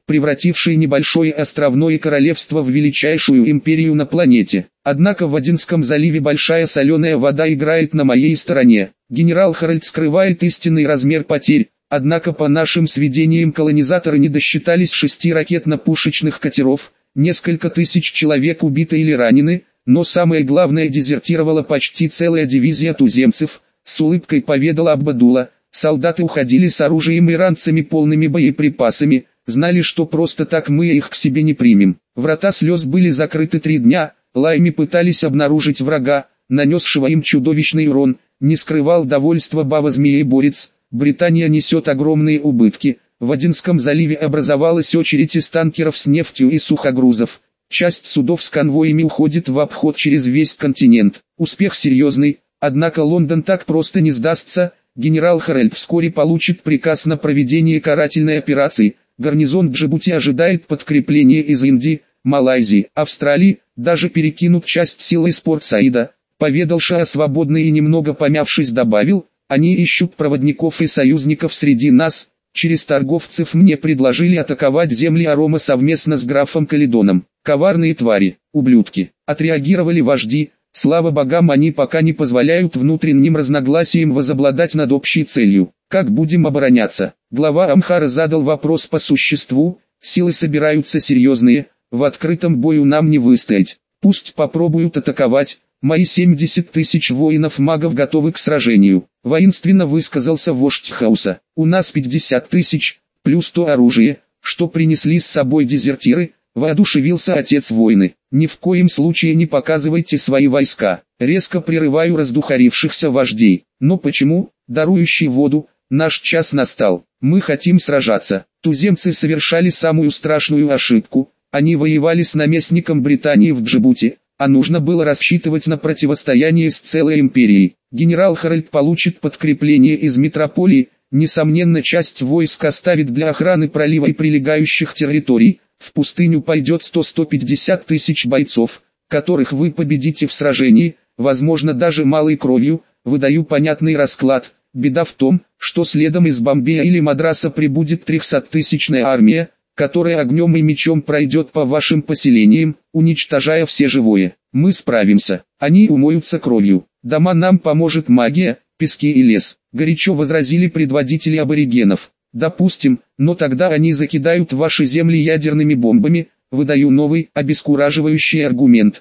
превратившей небольшое островное королевство в величайшую империю на планете. Однако в Аденском заливе большая соленая вода играет на моей стороне. Генерал Харальд скрывает истинный размер потерь, однако по нашим сведениям колонизаторы не досчитались 6 ракетно-пушечных катеров, несколько тысяч человек убиты или ранены, но самое главное, дезертировала почти целая дивизия туземцев, с улыбкой поведала Аббадула. Солдаты уходили с оружием и ранцами полными боеприпасами, знали, что просто так мы их к себе не примем. Врата слез были закрыты 3 дня, Лайми пытались обнаружить врага, нанесшего им чудовищный урон, не скрывал довольства Баба-змееборец. Британия несет огромные убытки, в Аденском заливе образовалась очередь из танкеров с нефтью и сухогрузов. Часть судов с конвоями уходит в обход через весь континент. Успех серьезный, однако Лондон так просто не сдастся. Генерал Харальд вскоре получит приказ на проведение карательной операции. Гарнизон Джибути ожидает подкрепления из Индии, Малайзии, Австралии, даже перекинут часть сил из Порт-Саида. Поведал Шаа свободно и немного помявшись добавил: они ищут проводников и союзников среди нас. Через торговцев мне предложили атаковать земли Арома совместно с графом Каледоном. Коварные твари, ублюдки. Отреагировали вожди. Слава богам, они пока не позволяют внутренним разногласиям возобладать над общей целью. Как будем обороняться? Глава Амхара задал вопрос по существу. Силы собираются серьезные, в открытом бою нам не выстоять. Пусть попробуют атаковать. Мои 70 тысяч воинов-магов готовы к сражению. Воинственно высказался вождь Хауса. У нас 50 тысяч, плюс то оружие, что принесли с собой дезертиры. Воодушевился отец войны. Ни в коем случае не показывайте свои войска. Резко прерываю раздухарившихся вождей. Но почему, дарующий воду, наш час настал. Мы хотим сражаться. Туземцы совершали самую страшную ошибку. Они воевали с наместником Британии в Джибути, а нужно было рассчитывать на противостояние с целой империей. Генерал Харальд получит подкрепление из метрополии. Несомненно, часть войск оставит для охраны пролива и прилегающих территорий. В пустыню пойдет 100-150 тысяч бойцов, которых вы победите в сражении, возможно даже малой кровью. Выдаю понятный расклад. Беда в том, что следом из Бомбея или Мадраса прибудет 300-тысячная армия, которая огнем и мечом пройдет по вашим поселениям, уничтожая все живое. Мы справимся, они умоются кровью. Дома нам поможет магия, пески и лес, горячо возразили предводители аборигенов. Допустим, но тогда они закидают ваши земли ядерными бомбами. Выдаю новый, обескураживающий аргумент.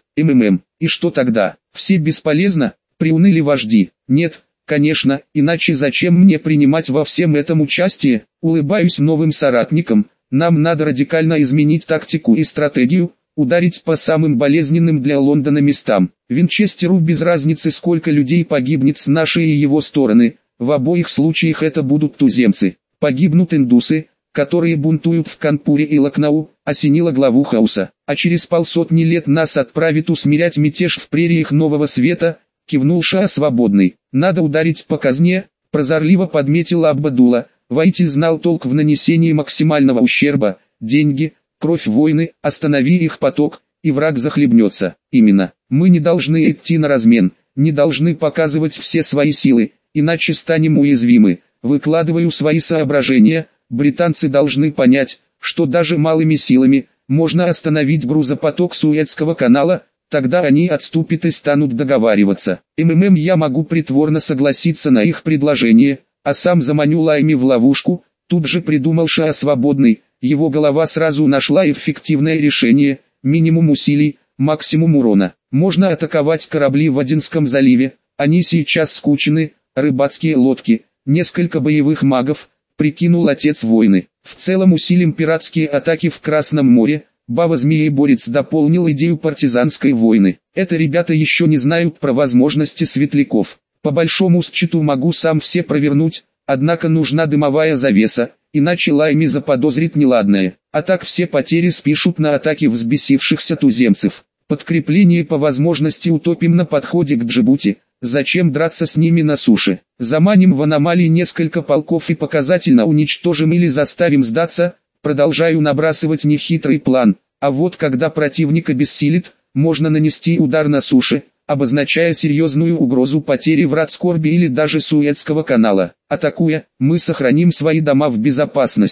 И что тогда? Все бесполезно? Приуныли вожди. Нет, конечно, иначе зачем мне принимать во всем этом участие? Улыбаюсь новым соратникам. Нам надо радикально изменить тактику и стратегию, ударить по самым болезненным для Лондона местам. Винчестеру без разницы, сколько людей погибнет с нашей и его стороны. В обоих случаях это будут туземцы. Погибнут индусы, которые бунтуют в Канпуре и Лакнау, осенила главу Хауса. А через 500 лет нас отправит усмирять мятеж в прериях Нового Света, кивнул Шаа свободный. Надо ударить по казне, прозорливо подметила Аббадула. Воитель знал толк в нанесении максимального ущерба. Деньги, кровь войны, останови их поток, и враг захлебнется. Именно, мы не должны идти на размен, не должны показывать все свои силы, иначе станем уязвимы. Выкладываю свои соображения. Британцы должны понять, что даже малыми силами можно остановить грузопоток Суэцкого канала, тогда они отступят и станут договариваться. Я могу притворно согласиться на их предложение, а сам заманю Лайми в ловушку. Тут же придумал Шаа свободный, его голова сразу нашла эффективное решение: минимум усилий, максимум урона. Можно атаковать корабли в Аденском заливе, они сейчас скучны, рыбацкие лодки. Несколько боевых магов, прикинул отец войны. В целом усилим пиратские атаки в Красном море. Баба-змееборец дополнил идею партизанской войны. Это ребята еще не знают про возможности светляков. По большому счету могу сам все провернуть, однако нужна дымовая завеса, иначе Лайми заподозрит неладное. А так все потери спишут на атаки взбесившихся туземцев. Подкрепление по возможности утопим на подходе к Джибути. Зачем драться с ними на суше? Заманим в аномалии несколько полков и показательно уничтожим или заставим сдаться. Продолжаю набрасывать нехитрый план. А вот когда противник обессилит, можно нанести удар на суше, обозначая серьезную угрозу потери врат Скорби или даже Суэцкого канала. Атакуя, мы сохраним свои дома в безопасности.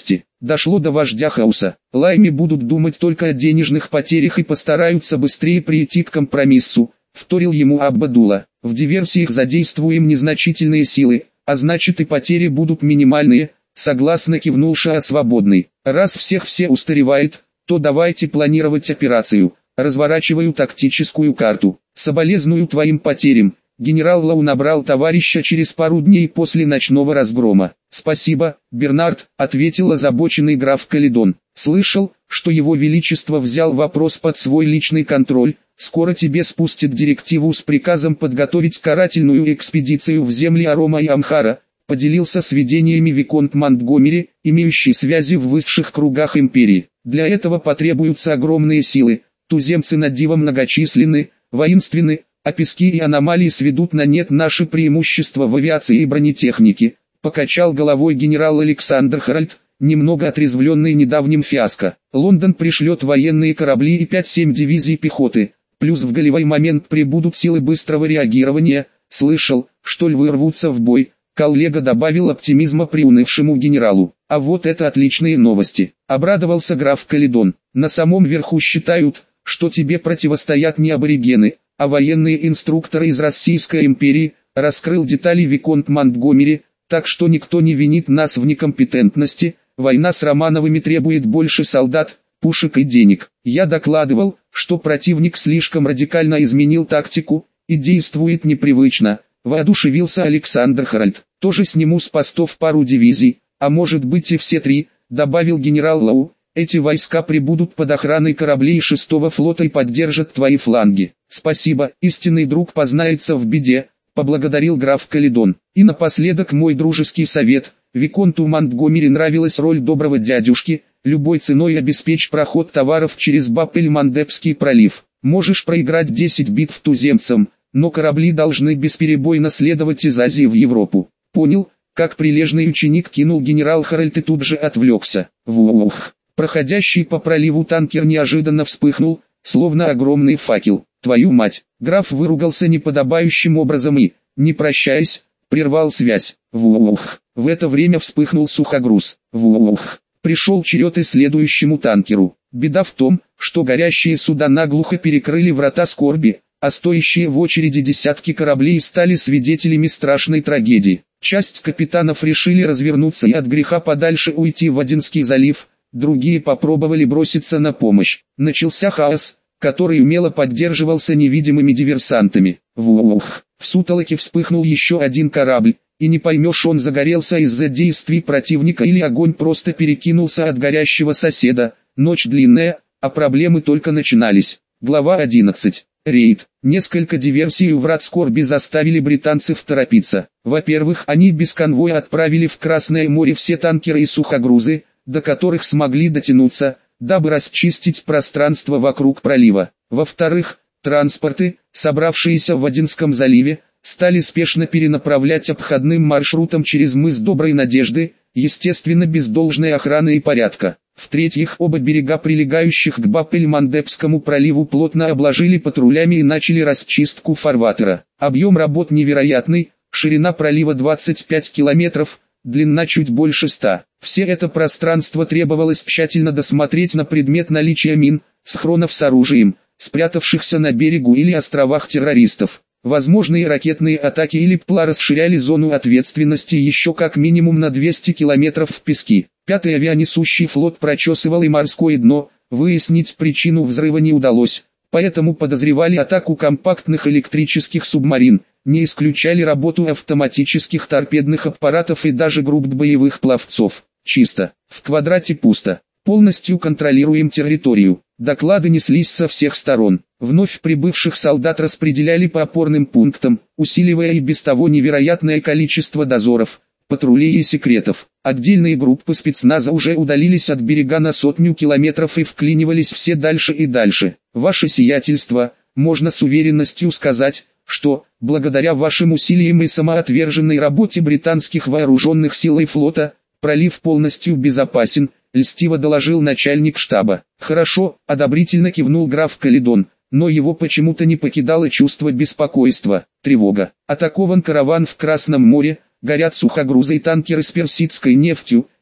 Дошло до вождя хаоса. Лайми будут думать только о денежных потерях и постараются быстрее прийти к компромиссу, вторил ему Аббадула. В диверсиях задействуем незначительные силы, а значит и потери будут минимальные, согласно кивнул Шаа Свободный. Раз всех все устаревает, то давайте планировать операцию. Разворачиваю тактическую карту. Соболезную твоим потерям. Генерал Лау набрал товарища через пару дней после ночного разгрома. «Спасибо, Бернард», — ответил озабоченный граф Каледон. «Слышал, что его величество взял вопрос под свой личный контроль. Скоро тебе спустят директиву с приказом подготовить карательную экспедицию в земли Арома и Амхара», — поделился сведениями виконт Монтгомери, имеющий связи в высших кругах империи. «Для этого потребуются огромные силы. Туземцы на диво многочисленны, воинственны, а пески и аномалии сведут на нет наши преимущества в авиации и бронетехнике», покачал головой генерал Александр Харальд, немного отрезвленный недавним фиаско. «Лондон пришлет военные корабли и 5-7 дивизий пехоты, плюс в голевой момент прибудут силы быстрого реагирования. Слышал, что львы рвутся в бой», коллега добавил оптимизма приунывшему генералу. «А вот это отличные новости», обрадовался граф Каледон. «На самом верху считают, что тебе противостоят не аборигены, а военные инструкторы из Российской империи», раскрыл детали виконт Монтгомери, «так что никто не винит нас в некомпетентности, война с Романовыми требует больше солдат, пушек и денег. Я докладывал, что противник слишком радикально изменил тактику и действует непривычно», воодушевился Александр Харальд. «Тоже сниму с постов пару дивизий, а может быть и все 3, добавил генерал Лау. «Эти войска прибудут под охраной кораблей 6-го флота и поддержат твои фланги». «Спасибо, истинный друг познается в беде», поблагодарил граф Каледон. «И напоследок мой дружеский совет. Виконту Монтгомери нравилась роль доброго дядюшки. Любой ценой обеспечь проход товаров через Баб-эль-Мандебский пролив. Можешь проиграть 10 битв туземцам, но корабли должны бесперебойно следовать из Азии в Европу». «Понял», как прилежный ученик кинул генерал Харальд и тут же отвлекся. Вух! Проходящий по проливу танкер неожиданно вспыхнул, словно огромный факел. «Твою мать!» Граф выругался неподобающим образом и, не прощаясь, прервал связь. Вух! В это время вспыхнул сухогруз. Вух! Пришел черед и следующему танкеру. Беда в том, что горящие суда наглухо перекрыли врата скорби, а стоящие в очереди десятки кораблей стали свидетелями страшной трагедии. Часть капитанов решили развернуться и от греха подальше уйти в Аденский залив, другие попробовали броситься на помощь. Начался хаос, который умело поддерживался невидимыми диверсантами. Вух! В сутолоке вспыхнул еще один корабль, и не поймешь, он загорелся из-за действий противника или огонь просто перекинулся от горящего соседа. Ночь длинная, а проблемы только начинались. Глава 11. Рейд. Несколько диверсий у врат скорби заставили британцев торопиться. Во-первых, они без конвоя отправили в Красное море все танкеры и сухогрузы, до которых смогли дотянуться, дабы расчистить пространство вокруг пролива. Во-вторых, транспорты, собравшиеся в Аденском заливе, стали спешно перенаправлять обходным маршрутом через мыс Доброй Надежды, естественно без должной охраны и порядка. В-третьих, оба берега прилегающих к Баб-эль-Мандебскому проливу плотно обложили патрулями и начали расчистку фарватера. Объем работ невероятный, ширина пролива 25 километров, длина чуть больше 100. Все это пространство требовалось тщательно досмотреть на предмет наличия мин, схронов с оружием, спрятавшихся на берегу или островах террористов. Возможные ракетные атаки или ПЛА расширяли зону ответственности еще как минимум на 200 километров в пески. Пятый авианесущий флот прочесывал и морское дно, выяснить причину взрыва не удалось, поэтому подозревали атаку компактных электрических субмарин, не исключали работу автоматических торпедных аппаратов и даже групп боевых пловцов. Чисто, в квадрате пусто, полностью контролируем территорию. Доклады неслись со всех сторон. Вновь прибывших солдат распределяли по опорным пунктам, усиливая и без того невероятное количество дозоров, патрулей и секретов. Отдельные группы спецназа уже удалились от берега на 100 километров и вклинивались все дальше и дальше. Ваше сиятельство, можно с уверенностью сказать, что, благодаря вашим усилиям и самоотверженной работе британских вооруженных сил и флота, пролив полностью безопасен, льстиво доложил начальник штаба. «Хорошо», — одобрительно кивнул граф Каледон, но его почему-то не покидало чувство беспокойства, тревога. Атакован караван в Красном море, горят сухогрузы и танкеры с персидской нефтью,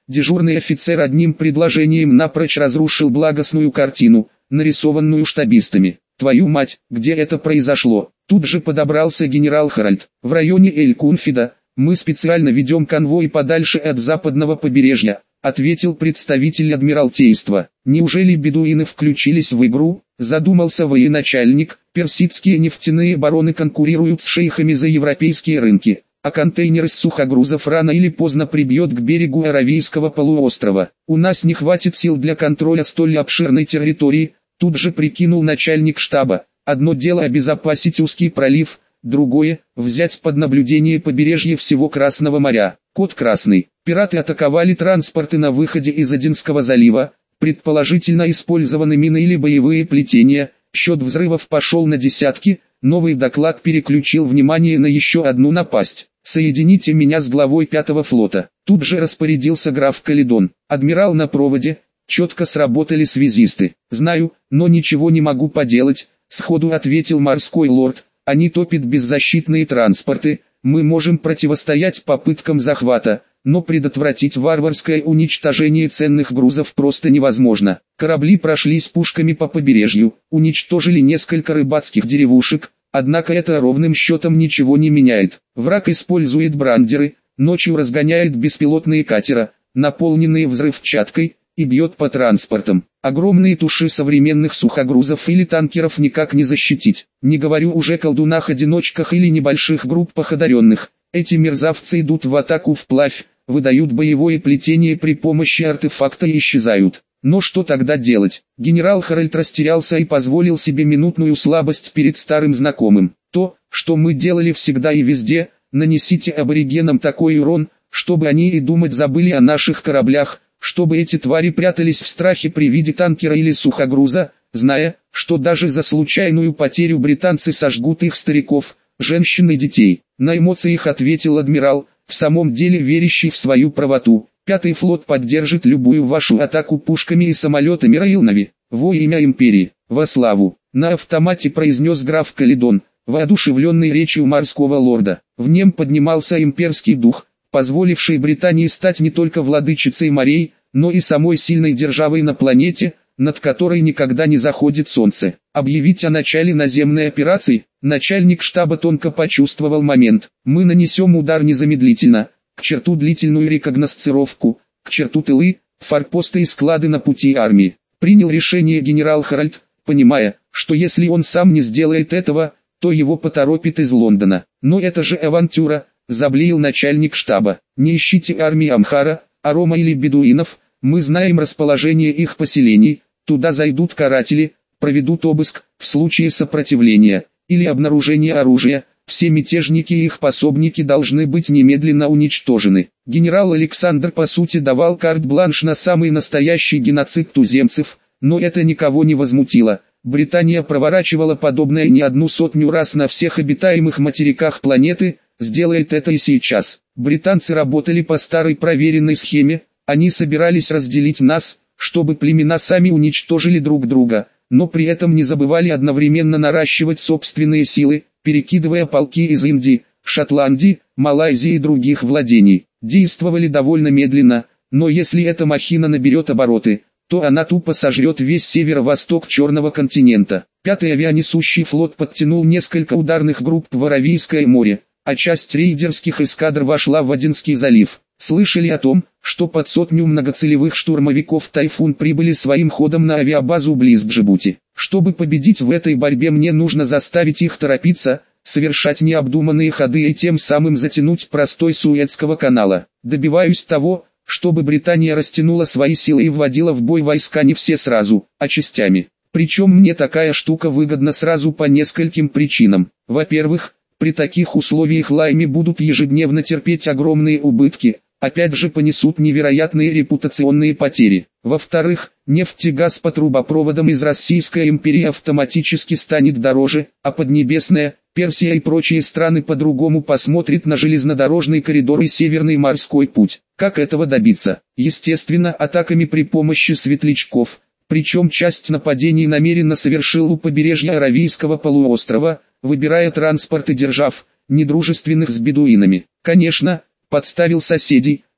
Дежурный офицер одним предложением напрочь разрушил благостную картину, нарисованную штабистами. «Твою мать, где это произошло?» Тут же подобрался генерал Харальд. «В районе Эль-Кунфида. Мы специально ведем конвой подальше от западного побережья», ответил представитель Адмиралтейства. «Неужели бедуины включились в игру?» Задумался военачальник. «Персидские нефтяные бароны конкурируют с шейхами за европейские рынки, а контейнер из сухогрузов рано или поздно прибьет к берегу Аравийского полуострова. У нас не хватит сил для контроля столь обширной территории», тут же прикинул начальник штаба. «Одно дело обезопасить узкий пролив, другое – взять под наблюдение побережье всего Красного моря». Код красный. Пираты атаковали транспорты на выходе из Аденского залива, предположительно использованы мины или боевые плетения, счет взрывов пошел на десятки, новый доклад переключил внимание на еще одну напасть. «Соедините меня с главой 5-го флота», тут же распорядился граф Каледон. «Адмирал на проводе». Четко сработали связисты. «Знаю, но ничего не могу поделать», сходу ответил морской лорд. «Они топят беззащитные транспорты, мы можем противостоять попыткам захвата, но предотвратить варварское уничтожение ценных грузов просто невозможно». Корабли прошлись пушками по побережью, уничтожили несколько рыбацких деревушек, однако это ровным счетом ничего не меняет. Враг использует брандеры, ночью разгоняет беспилотные катера, наполненные взрывчаткой, и бьет по транспортам. Огромные туши современных сухогрузов или танкеров никак не защитить. Не говорю уже о колдунах-одиночках или небольших группах одаренных. Эти мерзавцы идут в атаку вплавь, выдают боевое плетение при помощи артефакта и исчезают. Но что тогда делать? Генерал Харальд растерялся и позволил себе минутную слабость перед старым знакомым. То, что мы делали всегда и везде, нанесите аборигенам такой урон, чтобы они и думать забыли о наших кораблях, чтобы эти твари прятались в страхе при виде танкера или сухогруза, зная, что даже за случайную потерю британцы сожгут их стариков, женщин и детей. На эмоциях ответил адмирал, в самом деле верящий в свою правоту. 5-й флот поддержит любую вашу атаку пушками и самолетами Раилнави, во имя империи, во славу. На автомате произнес граф Каледон, воодушевленный речью морского лорда. В нем поднимался имперский дух, позволивший Британии стать не только владычицей морей, но и самой сильной державой на планете, над которой никогда не заходит солнце. Объявить о начале наземной операции, начальник штаба тонко почувствовал момент. Мы нанесем удар незамедлительно, к черту длительную рекогносцировку, к черту тылы, форпосты и склады на пути армии. Принял решение генерал Харальд, понимая, что если он сам не сделает этого, то его поторопит из Лондона. Но это же авантюра, заблеял начальник штаба. Не ищите армии Амхара, Арома или бедуинов, мы знаем расположение их поселений, туда зайдут каратели, проведут обыск, в случае сопротивления, или обнаружения оружия, все мятежники и их пособники должны быть немедленно уничтожены. Генерал Александр по сути давал карт-бланш на самый настоящий геноцид туземцев, но это никого не возмутило. Британия проворачивала подобное не одну сотню раз на всех обитаемых материках планеты, сделает это и сейчас. Британцы работали по старой проверенной схеме, они собирались разделить нас, чтобы племена сами уничтожили друг друга, но при этом не забывали одновременно наращивать собственные силы, перекидывая полки из Индии, Шотландии, Малайзии и других владений. Действовали довольно медленно, но если эта махина наберет обороты, то она тупо сожрет весь северо-восток Черного континента. 5-й авианесущий флот подтянул несколько ударных групп в Аравийское море, а часть рейдерских эскадр вошла в Аденский залив. Слышали о том, что под сотню многоцелевых штурмовиков «Тайфун» прибыли своим ходом на авиабазу близ Джибути. Чтобы победить в этой борьбе, мне нужно заставить их торопиться, совершать необдуманные ходы и тем самым затянуть простой Суэцкого канала. Добиваюсь того, чтобы Британия растянула свои силы и вводила в бой войска не все сразу, а частями. Причем мне такая штука выгодна сразу по нескольким причинам. Во-первых, при таких условиях лайми будут ежедневно терпеть огромные убытки, опять же понесут невероятные репутационные потери. Во-вторых, нефть и газ по трубопроводам из Российской империи автоматически станет дороже, а Поднебесная, Персия и прочие страны по-другому посмотрят на железнодорожный коридор и Северный морской путь. Как этого добиться? Естественно, атаками при помощи светлячков, причем часть нападений намеренно совершил у побережья Аравийского полуострова, выбирая транспорты держав, недружественных с бедуинами. Конечно, подставил соседей,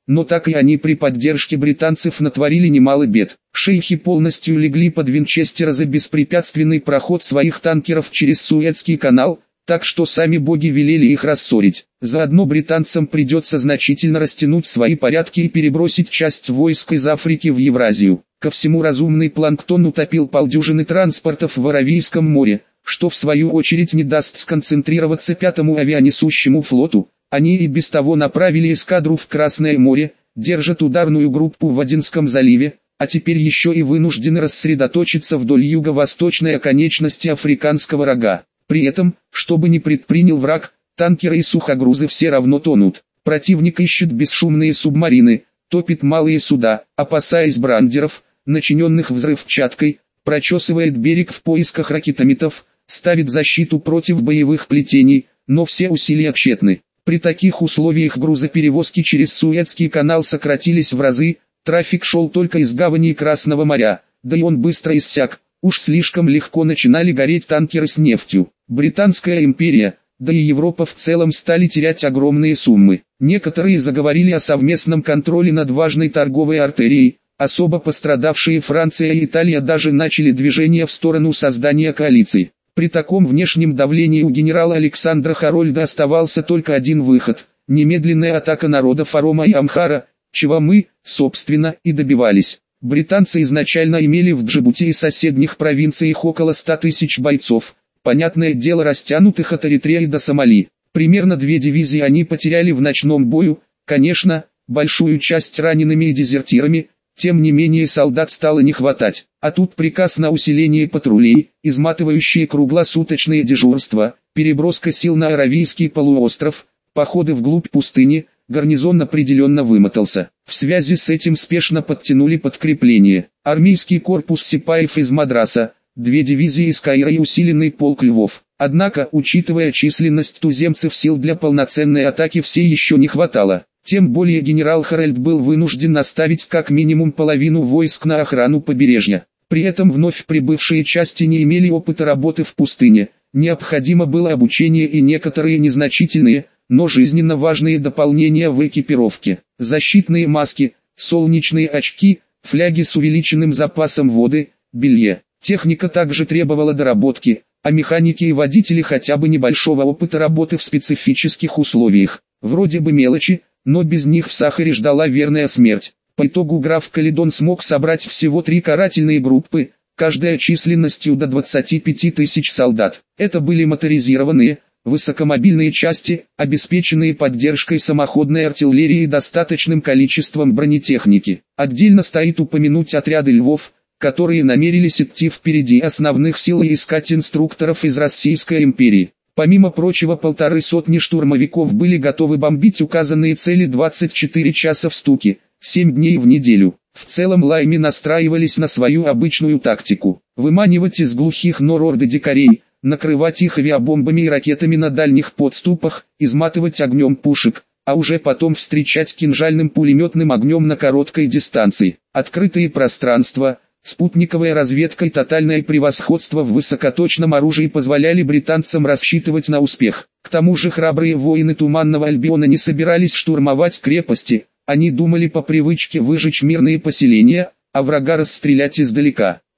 но так и они при поддержке британцев натворили немало бед. Шейхи полностью легли под Винчестера за беспрепятственный проход своих танкеров через Суэцкий канал, так что сами боги велели их рассорить. Заодно британцам придется значительно растянуть свои порядки и перебросить часть войск из Африки в Евразию. Ко всему разумный планктон утопил полдюжины транспортов в Аравийском море, что в свою очередь не даст сконцентрироваться пятому авианесущему флоту. Они и без того направили эскадру в Красное море, держат ударную группу в Аденском заливе, а теперь еще и вынуждены рассредоточиться вдоль юго-восточной оконечности Африканского рога. При этом, что бы ни предпринял враг, танкеры и сухогрузы все равно тонут. Противник ищет бесшумные субмарины, топит малые суда, опасаясь брандеров, начиненных взрывчаткой, прочесывает берег в поисках ракетометов, ставит защиту против боевых плетений, но все усилия тщетны. При таких условиях грузоперевозки через Суэцкий канал сократились в разы, трафик шел только из гавани Красного моря, да и он быстро иссяк, уж слишком легко начинали гореть танкеры с нефтью. Британская империя, да и Европа в целом стали терять огромные суммы. Некоторые заговорили о совместном контроле над важной торговой артерией, особо пострадавшие Франция и Италия даже начали движение в сторону создания коалиции. При таком внешнем давлении у генерала Александра Харольда оставался только один выход – немедленная атака народов Арома и Амхара, чего мы, собственно, и добивались. Британцы изначально имели в Джибути и соседних провинциях около 100 тысяч бойцов, понятное дело растянутых от Эритреи до Сомали. Примерно 2 дивизии они потеряли в ночном бою, конечно, большую часть ранеными и дезертирами, тем не менее солдат стало не хватать. А тут приказ на усиление патрулей, изматывающие круглосуточные дежурства, переброска сил на Аравийский полуостров, походы вглубь пустыни, гарнизон определенно вымотался. В связи с этим спешно подтянули подкрепление. Армейский корпус сипаев из Мадраса, 2 дивизии из Каира и усиленный полк Львов. Однако, учитывая численность туземцев, сил для полноценной атаки все еще не хватало. Тем более генерал Харольд был вынужден оставить как минимум половину войск на охрану побережья. При этом вновь прибывшие части не имели опыта работы в пустыне, необходимо было обучение и некоторые незначительные, но жизненно важные дополнения в экипировке. Защитные маски, солнечные очки, фляги с увеличенным запасом воды, белье. Техника также требовала доработки, а механики и водители хотя бы небольшого опыта работы в специфических условиях. Вроде бы мелочи, но без них в Сахаре ждала верная смерть. По итогу граф Каледон смог собрать всего 3 карательные группы, каждая численностью до 25 тысяч солдат. Это были моторизированные, высокомобильные части, обеспеченные поддержкой самоходной артиллерии и достаточным количеством бронетехники. Отдельно стоит упомянуть отряды Львов, которые намерились идти впереди основных сил и искать инструкторов из Российской империи. Помимо прочего, 150 штурмовиков были готовы бомбить указанные цели 24 часа в сутки, 7 дней в неделю. В целом лайми настраивались на свою обычную тактику – выманивать из глухих нор орды дикарей, накрывать их авиабомбами и ракетами на дальних подступах, изматывать огнем пушек, а уже потом встречать кинжальным пулеметным огнем на короткой дистанции. Открытые пространства, спутниковая разведка и тотальное превосходство в высокоточном оружии позволяли британцам рассчитывать на успех. К тому же храбрые воины Туманного Альбиона не собирались штурмовать крепости, они думали по привычке выжечь мирные поселения, а врага расстрелять издалека.